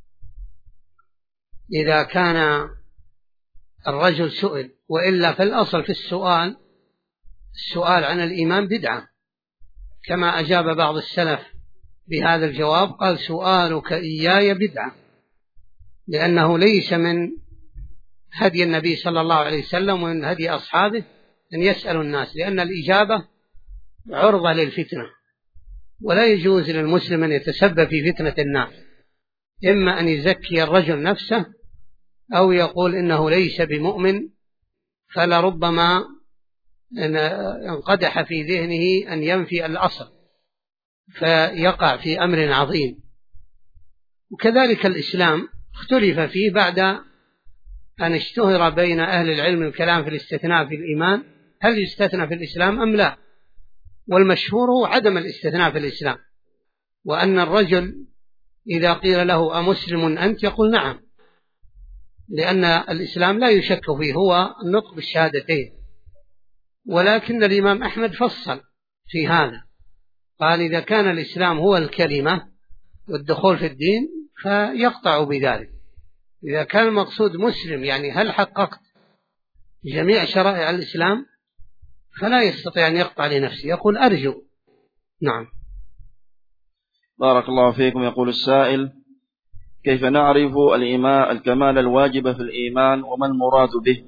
إذا كان الرجل سئل، وإلا في الأصل في السؤال عن الإيمان بدعة، كما أجاب بعض السلف بهذا الجواب، قال سؤالك إياي بدعة، لأنه ليس من هدي النبي صلى الله عليه وسلم ومن هدي أصحابه أن يسألوا الناس، لأن الإجابة عرضة للفتنة، ولا يجوز للمسلم أن يتسبب في فتنة الناس، إما أن يزكي الرجل نفسه أو يقول إنه ليس بمؤمن، فلربما انقدح في ذهنه أن ينفي الأصل فيقع في أمر عظيم. وكذلك الإسلام اختلف فيه بعد أن اشتهر بين أهل العلم الكلام في الاستثناء في الإيمان، هل يستثنى في الإسلام أم لا؟ والمشهور هو عدم الاستثناء في الإسلام، وأن الرجل إذا قيل له أمسلم أنت؟ يقول نعم، لأن الإسلام لا يشك فيه، هو النطق بالشهادتين. ولكن الإمام أحمد فصل في هذا، قال إذا كان الإسلام هو الكلمة والدخول في الدين فيقطع بذلك. إذا كان المقصود مسلم يعني هل حققت جميع شرائع الإسلام، فلا يستطيع أن يقطع لنفسه، يقول أرجو. نعم. بارك الله فيكم. يقول السائل: كيف نعرف الكمال الواجب في الإيمان وما المراد به؟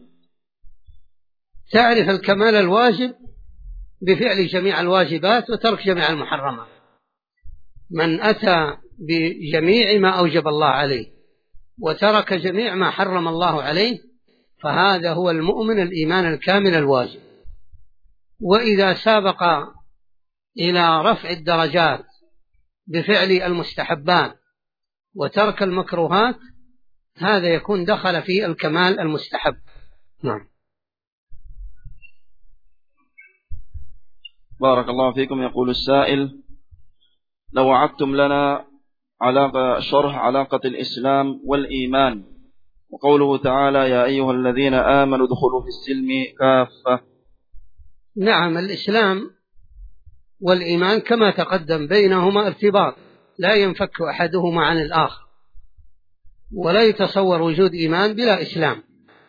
تعرف الكمال الواجب بفعل جميع الواجبات وترك جميع المحرمات. من أتى بجميع ما أوجب الله عليه وترك جميع ما حرم الله عليه فهذا هو المؤمن الإيمان الكامل الواجب. وإذا سابق إلى رفع الدرجات بفعل المستحبات وترك المكروهات هذا يكون دخل في الكمال المستحب. نعم. بارك الله فيكم. يقول السائل: لو وعدتم لنا شرح علاقة الإسلام والإيمان وقوله تعالى يا أيها الذين آمنوا ادخلوا في السلم كافة. نعم، الإسلام والإيمان كما تقدم بينهما ارتباط لا ينفك أحدهما عن الآخر، ولا يتصور وجود إيمان بلا إسلام.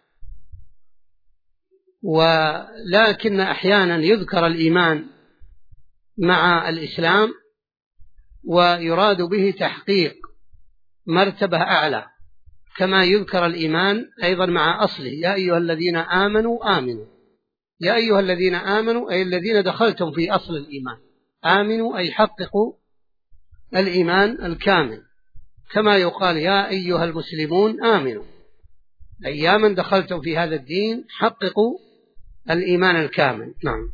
ولكن أحيانا يذكر الإيمان مع الإسلام ويراد به تحقيق مرتبة أعلى، كما يذكر الإيمان أيضا مع أصله يا أيها الذين آمنوا آمنوا. يا أيها الذين آمنوا أي الذين دخلتم في أصل الإيمان، آمنوا أي حققوا الإيمان الكامل، كما يقال يا أيها المسلمون آمنوا أي يا من دخلتم في هذا الدين حققوا الإيمان الكامل. نعم.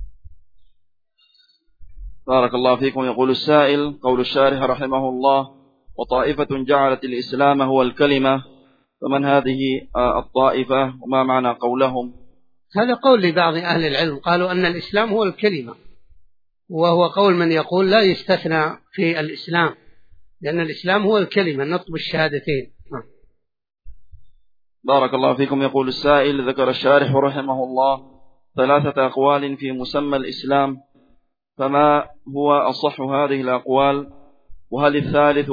بارك الله فيكم. يقول السائل: قول الشارح رحمه الله وطائفة جعلت الإسلام هو الكلمة، فمن هذه الطائفة وما معنى قولهم؟ هذا قول لبعض أهل العلم، قالوا أن الإسلام هو الكلمة، وهو قول من يقول لا يستثنى في الإسلام، لأن الإسلام هو الكلمة نطق بالشهادتين. بارك الله فيكم. يقول السائل: ذكر الشارح رحمه الله 3 أقوال في مسمى الإسلام، فما هو أصح هذه الأقوال؟ وهل الثالث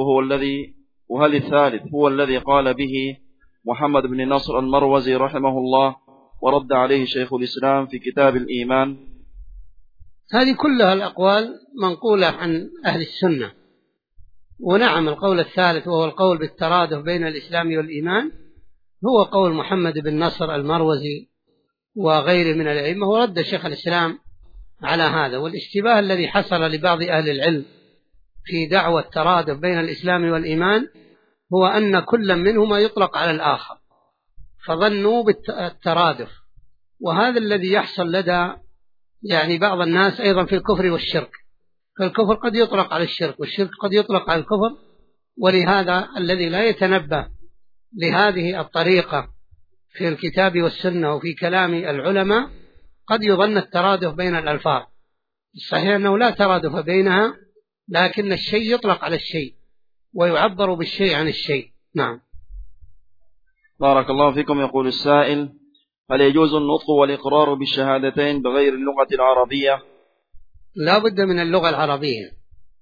هو الذي قال به محمد بن نصر المروزي رحمه الله ورد عليه شيخ الإسلام في كتاب الإيمان؟ هذه كلها الأقوال منقولة عن أهل السنة. ونعم، القول الثالث وهو القول بالترادف بين الإسلام والإيمان هو قول محمد بن نصر المروزي وغيره من الأئمة، ورد شيخ الإسلام على هذا. والاشتباه الذي حصل لبعض أهل العلم في دعوى الترادف بين الإسلام والإيمان هو أن كل منهما يطلق على الآخر، فظنوا بالترادف، وهذا الذي يحصل لدى بعض الناس أيضا في الكفر والشرك، فالكفر قد يطلق على الشرك والشرك قد يطلق على الكفر. ولهذا الذي لا يتنبه لهذه الطريقة في الكتاب والسنة وفي كلام العلماء قد يظن الترادف بين الألفاظ. الصحيح أنه لا ترادف بينها، لكن الشيء يطلق على الشيء ويعبر بالشيء عن الشيء. نعم. بارك الله فيكم. يقول السائل: هل يجوز النطق والإقرار بالشهادتين بغير اللغة العربية؟ لا بد من اللغة العربية،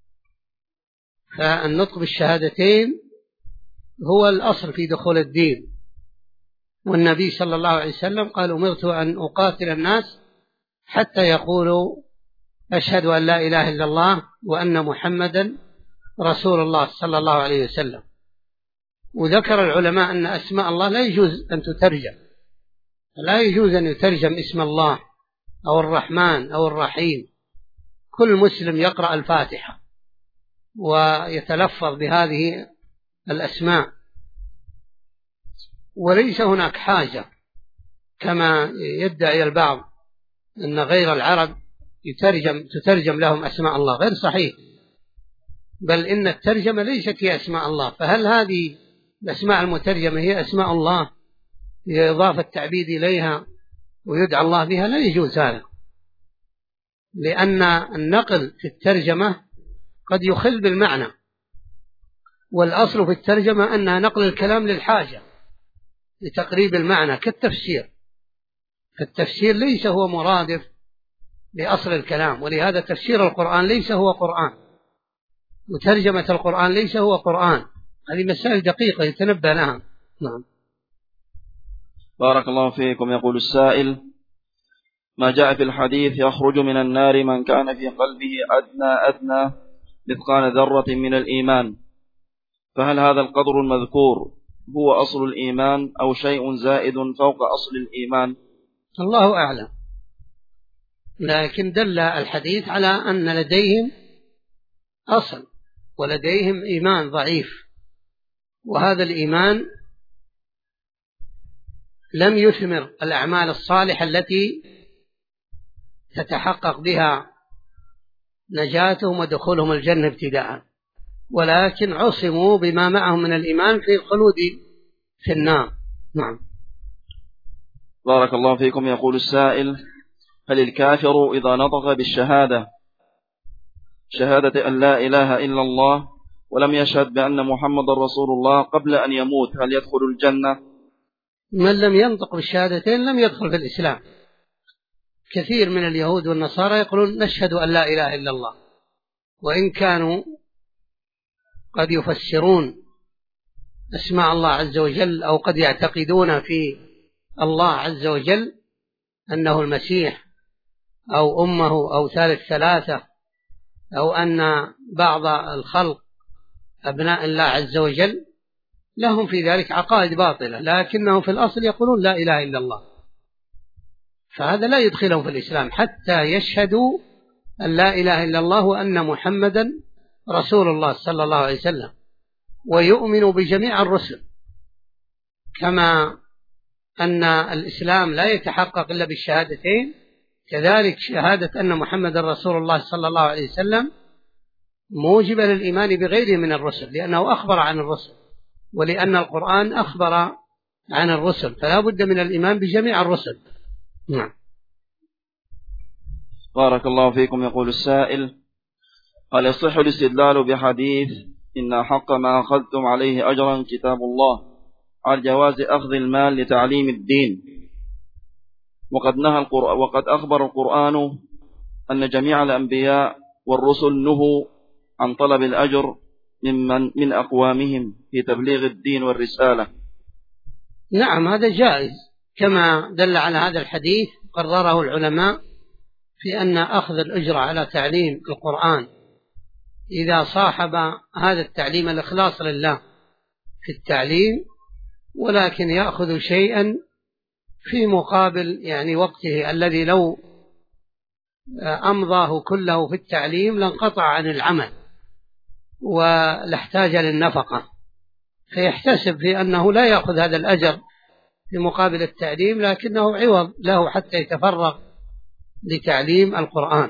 فالنطق بالشهادتين هو الأصل في دخول الدين، والنبي صلى الله عليه وسلم قال: أمرت أن أقاتل الناس حتى يقولوا أشهد أن لا إله إلا الله وأن محمدا رسول الله صلى الله عليه وسلم. وذكر العلماء أن أسماء الله لا يجوز أن تترجم، لا يجوز أن يترجم اسم الله أو الرحمن أو الرحيم. كل مسلم يقرأ الفاتحة ويتلفظ بهذه الأسماء، وليس هناك حاجة كما يدعي البعض أن غير العرب تترجم لهم أسماء الله. غير صحيح، بل إن الترجمة ليست هي أسماء الله. فهل هذه الأسماء المترجمة هي أسماء الله لإضافة التعبيد إليها ويدعى الله بها؟ لا يجوز هذا، لأن النقل في الترجمة قد يخل بالمعنى، والأصل في الترجمة أنها نقل الكلام للحاجة لتقريب المعنى كالتفسير. فالتفسير ليس هو مرادف لأصل الكلام، ولهذا تفسير القرآن ليس هو قرآن، وترجمة القرآن ليس هو قرآن. هذه مسائل دقيقة يتنبه لها. نعم. بارك الله فيكم. يقول السائل: ما جاء في الحديث يخرج من النار من كان في قلبه أدنى مثقال ذرة من الإيمان، فهل هذا القدر المذكور هو أصل الإيمان أو شيء زائد فوق أصل الإيمان؟ الله أعلم، لكن دل الحديث على أن لديهم أصل ولديهم إيمان ضعيف، وهذا الإيمان لم يثمر الأعمال الصالحة التي تتحقق بها نجاتهم ودخولهم الجنة ابتداء، ولكن عصموا بما معهم من الإيمان في الخلود في النار. نعم. بارك الله فيكم. يقول السائل: هل الكافر إذا نطق بالشهادة شهادة أن لا إله إلا الله ولم يشهد بأن محمد رسول الله قبل أن يموت هل يدخل الجنة؟ من لم ينطق بالشهادتين لم يدخل في الإسلام. كثير من اليهود والنصارى يقولون نشهد أن لا إله إلا الله، وإن كانوا قد يفسرون أسماء الله عز وجل، أو قد يعتقدون في الله عز وجل أنه المسيح أو أمه أو ثالث ثلاثة، أو أن بعض الخلق أبناء الله عز وجل. لهم في ذلك عقائد باطلة، لكنهم في الأصل يقولون لا إله إلا الله، فهذا لا يدخلهم في الإسلام حتى يشهدوا أن لا إله إلا الله وأن محمدا رسول الله صلى الله عليه وسلم، ويؤمنوا بجميع الرسل. كما أن الإسلام لا يتحقق إلا بالشهادتين، كذلك شهادة أن محمد رسول الله صلى الله عليه وسلم موجبة للإيمان بغيره من الرسل، لأنه أخبر عن الرسل، ولأن القرآن أخبر عن الرسل، فلا بد من الإيمان بجميع الرسل. نعم. بارك الله فيكم. يقول السائل: هل يصح الاستدلال بحديث إن حق ما أخذتم عليه أجرا كتاب الله على جواز أخذ المال لتعليم الدين، وقد أخبر القرآن أن جميع الأنبياء والرسل نهوا عن طلب الأجر من أقوامهم في تبليغ الدين والرسالة؟ نعم، هذا جائز، كما دل على هذا الحديث قرره العلماء في أن أخذ الأجر على تعليم القرآن إذا صاحب هذا التعليم الإخلاص لله في التعليم، ولكن يأخذ شيئا في مقابل يعني وقته الذي لو أمضاه كله في التعليم لانقطع عن العمل ولاحتاج للنفقة، فيحتسب في أنه لا يأخذ هذا الأجر في مقابل التعليم، لكنه عوض له حتى يتفرغ لتعليم القرآن.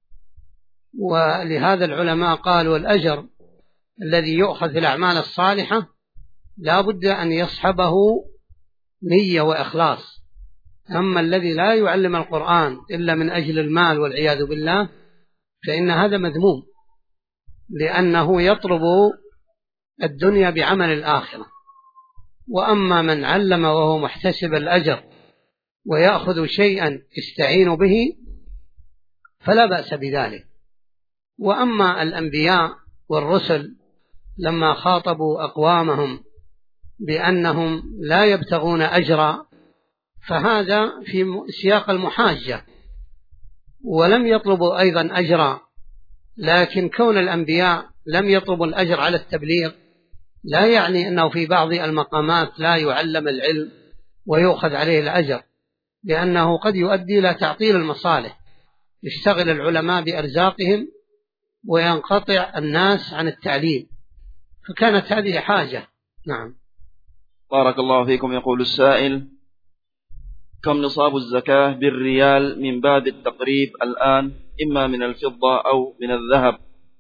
ولهذا العلماء قالوا الأجر الذي يؤخذ في الأعمال الصالحة لا بد أن يصحبه نية وإخلاص. أما الذي لا يعلم القرآن إلا من أجل المال والعياذ بالله فإن هذا مذموم، لأنه يطلب الدنيا بعمل الآخرة. وأما من علم وهو محتسب الأجر ويأخذ شيئا يستعين به فلا بأس بذلك. وأما الأنبياء والرسل لما خاطبوا أقوامهم بأنهم لا يبتغون أجرا فهذا في سياق المحاجة، ولم يطلبوا أيضا أجرا. لكن كون الأنبياء لم يطلبوا الأجر على التبليغ لا يعني أنه في بعض المقامات لا يعلم العلم ويؤخذ عليه الأجر، لأنه قد يؤدي إلى تعطيل المصالح، يشتغل العلماء بأرزاقهم وينقطع الناس عن التعليم، فكانت هذه حاجة. نعم. بارك الله فيكم. يقول السائل: كم نصاب الزكاة بالريال من باب التقريب الآن، إما من الفضة أو من الذهب؟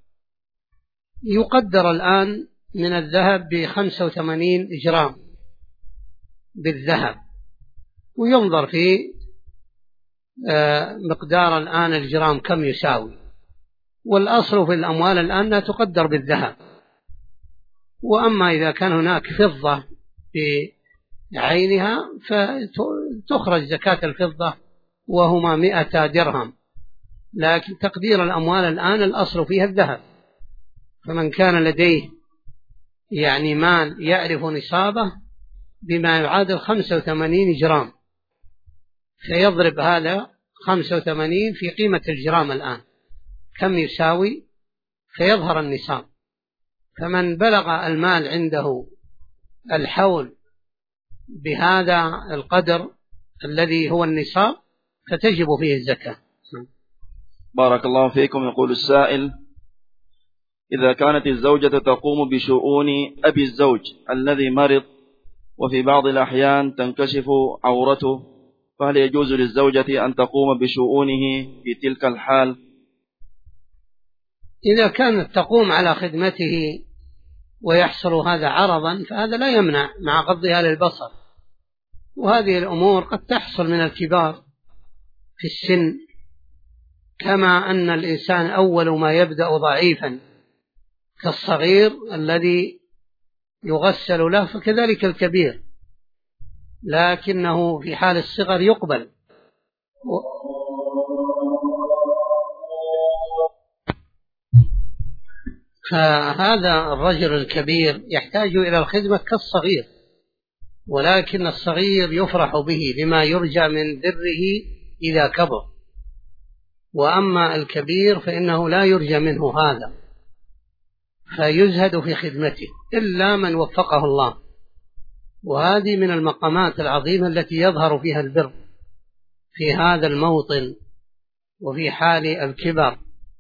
يقدر الآن من الذهب ب85 جرام بالذهب، وينظر في مقدار الآن الجرام كم يساوي، والأصل في الأموال الآن لا تقدر بالذهب. وأما إذا كان هناك فضة بعينها فتخرج زكاة الفضة وهما 100 درهم، لكن تقدير الأموال الآن الأصل فيها الذهب. فمن كان لديه يعني مال يعرف نصابه بما يعادل 85 جرام فيضرب هذا 85 في قيمة الجرام الآن كم يساوي فيظهر النصاب. فمن بلغ المال عنده الحول بهذا القدر الذي هو النصاب فتجب فيه الزكاة. بارك الله فيكم. يقول السائل: إذا كانت الزوجة تقوم بشؤون أبي الزوج الذي مرض وفي بعض الأحيان تنكشف عورته، فهل يجوز للزوجة أن تقوم بشؤونه في تلك الحال؟ إذا كانت تقوم على خدمته ويحصل هذا عرضا فهذا لا يمنع مع غضها للبصر. وهذه الأمور قد تحصل من الكبار في السن، كما أن الإنسان أول ما يبدأ ضعيفا كالصغير الذي يغسل له فكذلك الكبير، لكنه في حال الصغر يقبل. فهذا الرجل الكبير يحتاج إلى الخدمة كالصغير، ولكن الصغير يفرح به لما يرجى من بره إذا كبر، وأما الكبير فإنه لا يرجى منه هذا فيزهد في خدمته إلا من وفقه الله. وهذه من المقامات العظيمة التي يظهر فيها البر في هذا الموطن وفي حال الكبر.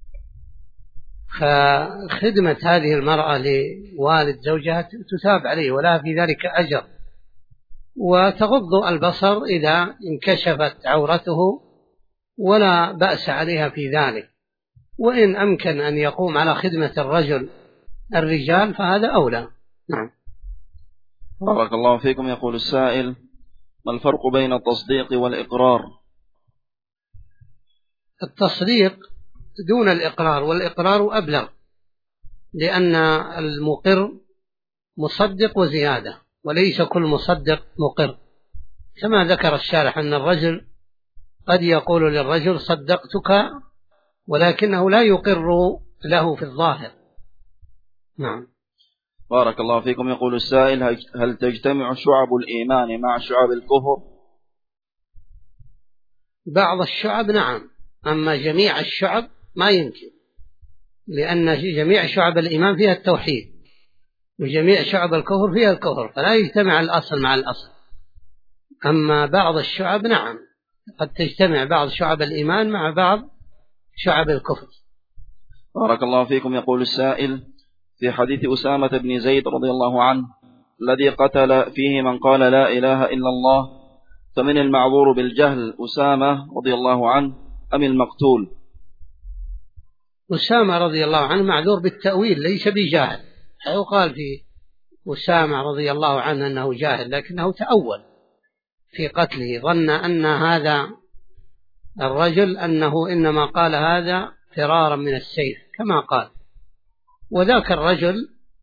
فخدمة هذه المرأة لوالد زوجها تثاب عليه ولا في ذلك أجر، وتغض البصر إذا انكشفت عورته ولا بأس عليها في ذلك. وإن أمكن أن يقوم على خدمة الرجال فهذا أولى. نعم. بارك الله فيكم. يقول السائل: ما الفرق بين التصديق والإقرار؟ التصديق دون الإقرار، والإقرار أبلغ، لأن المقر مصدق وزيادة، وليس كل مصدق مقر، كما ذكر الشارح أن الرجل قد يقول للرجل صدقتك ولكنه لا يقر له في الظاهر. نعم. بارك الله فيكم. يقول السائل: هل تجتمع شعب الإيمان مع شعب الكفر؟ بعض الشعب نعم، أما جميع الشعب ما يمكن، لأن جميع شعب الإيمان فيها التوحيد وجميع شعب الكفر فيها الكفر، فلا يجتمع الأصل مع الأصل. أما بعض الشعب نعم، قد تجتمع بعض شعب الإيمان مع بعض شعب الكفر. بارك الله فيكم. يقول السائل: في حديث أسامة بن زيد رضي الله عنه الذي قتل فيه من قال لا إله إلا الله، فمن المعذور بالجهل أسامة رضي الله عنه أم المقتول؟ أسامة رضي الله عنه معذور بالتأويل ليس بجاهل. يقال في أسامة رضي الله عنه أنه جاهل، لكنه تأول في قتله، ظن أن هذا الرجل أنه إنما قال هذا فرارا من السيف كما قال، وذاك الرجل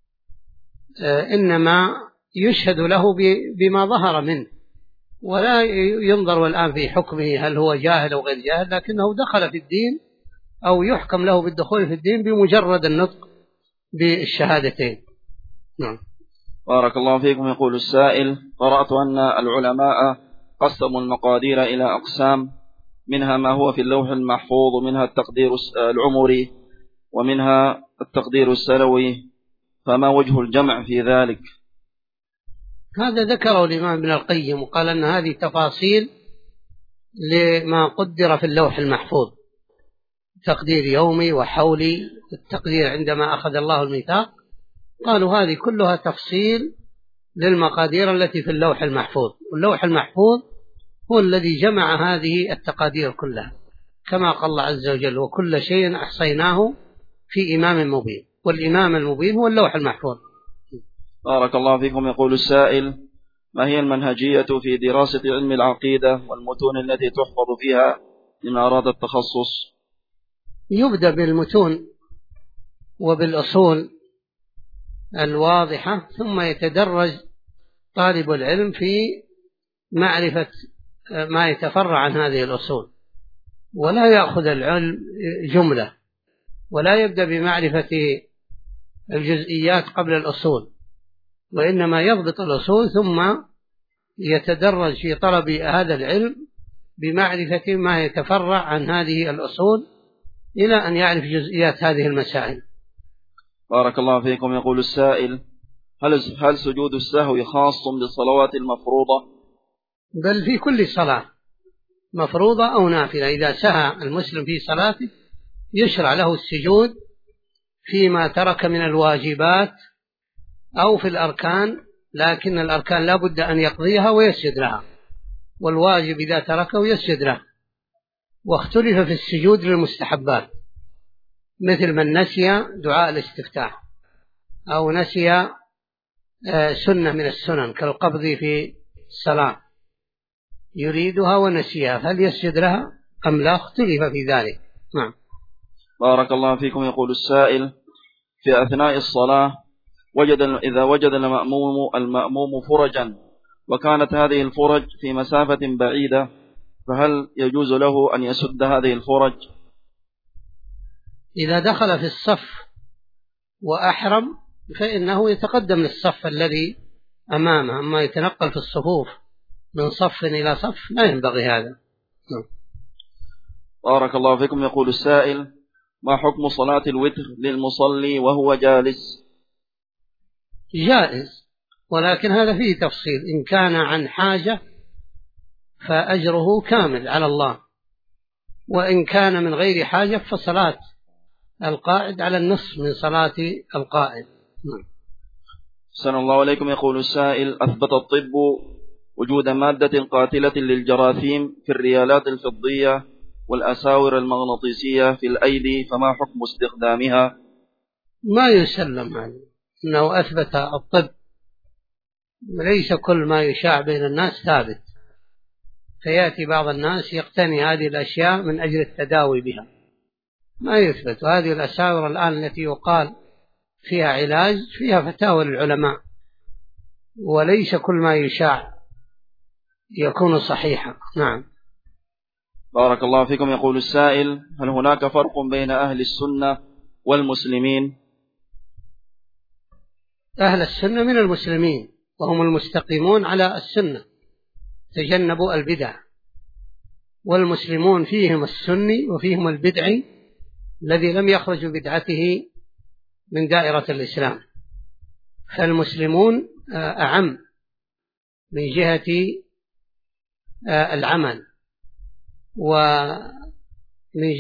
إنما يشهد له بما ظهر منه، ولا ينظر الآن في حكمه هل هو جاهل أو غير جاهل، لكنه دخل في الدين أو يحكم له بالدخول في الدين بمجرد النطق بالشهادتين. نعم. بارك الله فيكم. يقول السائل: قرأت أن العلماء قسموا المقادير إلى أقسام، منها ما هو في اللوح المحفوظ، ومنها التقدير العمري، ومنها التقدير السنوي، فما وجه الجمع في ذلك؟ هذا ذكره الإمام ابن القيم، وقال أن هذه تفاصيل لما قدر في اللوح المحفوظ، تقدير يومي وحولي، التقدير عندما أخذ الله الميثاق، قالوا هذه كلها تفصيل للمقادير التي في اللوح المحفوظ، واللوح المحفوظ هو الذي جمع هذه التقادير كلها، كما قال الله عز وجل: وكل شيء أحصيناه في إمام مبين، والإمام المبين هو اللوح المحفوظ. بارك الله فيكم. يقول السائل: ما هي المنهجية في دراسة علم العقيدة والمتون التي تحفظ فيها لمن أراد التخصص؟ يبدأ بالمتون وبالأصول الواضحة، ثم يتدرج طالب العلم في معرفة ما يتفرع عن هذه الأصول، ولا يأخذ العلم جملة، ولا يبدأ بمعرفة الجزئيات قبل الأصول، وإنما يضبط الأصول ثم يتدرج في طلب هذا العلم بمعرفة ما يتفرع عن هذه الأصول إلى أن يعرف جزئيات هذه المسائل. بارك الله فيكم. يقول السائل: هل سجود السهو خاص بالصلوات المفروضة؟ بل في كل صلاة مفروضة أو نافلة، إذا سهى المسلم في صلاته يشرع له السجود فيما ترك من الواجبات أو في الأركان، لكن الأركان لا بد أن يقضيها ويسجد لها، والواجب إذا تركه يسجد له. واختلف في السجود للمستحبات، مثل من نسي دعاء الاستفتاح، أو نسي سنة من السنن كالقبض في الصلاة يريدها ونسيها، فهل يسجد لها أم لا؟ اختلف في ذلك. نعم. بارك الله فيكم. يقول السائل: في أثناء الصلاة إذا وجد المأموم فرجا، وكانت هذه الفرج في مسافة بعيدة، فهل يجوز له أن يسد هذه الفرج؟ إذا دخل في الصف وأحرم فإنه يتقدم للصف الذي أمامه، أما يتنقل في الصفوف من صف إلى صف لا ينبغي هذا. بارك الله فيكم. يقول السائل: ما حكم صلاة الوتر للمصلي وهو جالس؟ جائز، ولكن هذا فيه تفصيل، إن كان عن حاجة فأجره كامل على الله، وإن كان من غير حاجة فصلاة القائد على النصف من صلاة القائد. أحسن الله عليكم. يقول السائل: أثبت الطب وجود مادة قاتلة للجراثيم في الريالات الفضية والأساور المغناطيسية في الأيدي، فما حكم استخدامها؟ ما يسلم هذا، إنه أثبت الطب، ليس كل ما يشاع بين الناس ثابت، فيأتي بعض الناس يقتني هذه الأشياء من أجل التداوي بها، ما يثبت. هذه الأساور الآن التي يقال فيها علاج فيها فتاوى للعلماء، وليس كل ما يشاع يكون صحيحا. نعم. بارك الله فيكم. يقول السائل: هل هناك فرق بين أهل السنة والمسلمين؟ أهل السنة من المسلمين، وهم المستقيمون على السنة، تجنبوا البدع، والمسلمون فيهم السني وفيهم البدعي الذي لم يخرج بدعته من دائرة الإسلام، فالمسلمون أعم من جهة العمل. ومن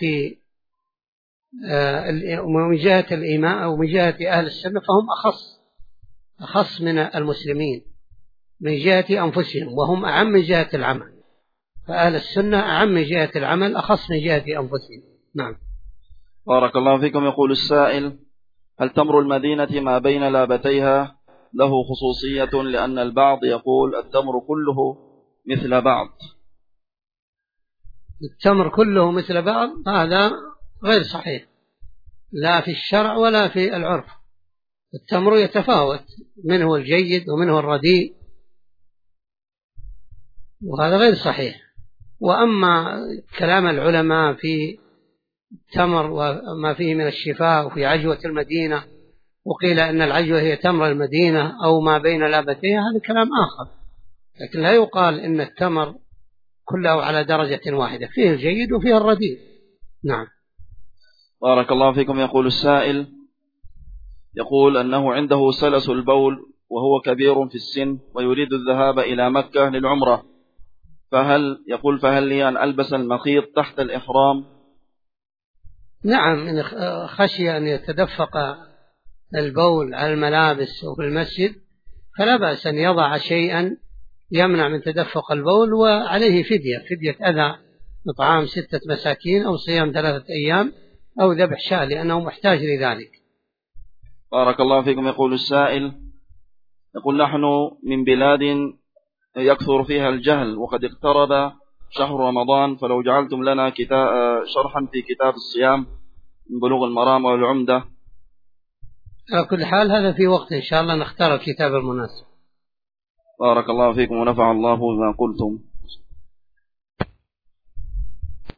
جهة الإيمان أو من جهة أهل السنة فهم أخص من المسلمين من جهة أنفسهم، وهم أعم من جهة العمل. فأهل السنة أعم من جهة العمل، أخص من جهة أنفسهم. نعم. بارك الله فيكم. يقول السائل: هل تمر المدينة ما بين لابتيها له خصوصية، لأن البعض يقول التمر كله مثل بعض؟ التمر كله مثل بعض هذا غير صحيح، لا في الشرع ولا في العرف. التمر يتفاوت، منه الجيد ومنه الرديء، وهذا غير صحيح. وأما كلام العلماء في التمر وما فيه من الشفاء وفي عجوة المدينة، وقيل أن العجوة هي تمر المدينة أو ما بين لابتيها، هذا كلام آخر. لكن لا يقال إن التمر كله على درجة واحدة، فيه الجيد وفيه الرديء. نعم. بارك الله فيكم. يقول السائل: يقول أنه عنده سلس البول وهو كبير في السن ويريد الذهاب إلى مكة للعمرة، فهل لي أن ألبس المخيط تحت الإحرام؟ نعم، إن خشي أن يتدفق البول على الملابس وفي المسجد فلا بأس أن يضع شيئا يمنع من تدفق البول، وعليه فدية أذى، إطعام 6 مساكين أو صيام 3 أيام أو ذبح شاة، لأنه محتاج لذلك. بارك الله فيكم. يقول السائل: يقول نحن من بلاد يكثر فيها الجهل، وقد اقترب شهر رمضان، فلو جعلتم لنا شرحا في كتاب الصيام من بلوغ المرام والعمدة. على كل حال هذا في وقت إن شاء الله نختار الكتاب المناسب. بارك الله فيكم ونفع الله بما قلتم.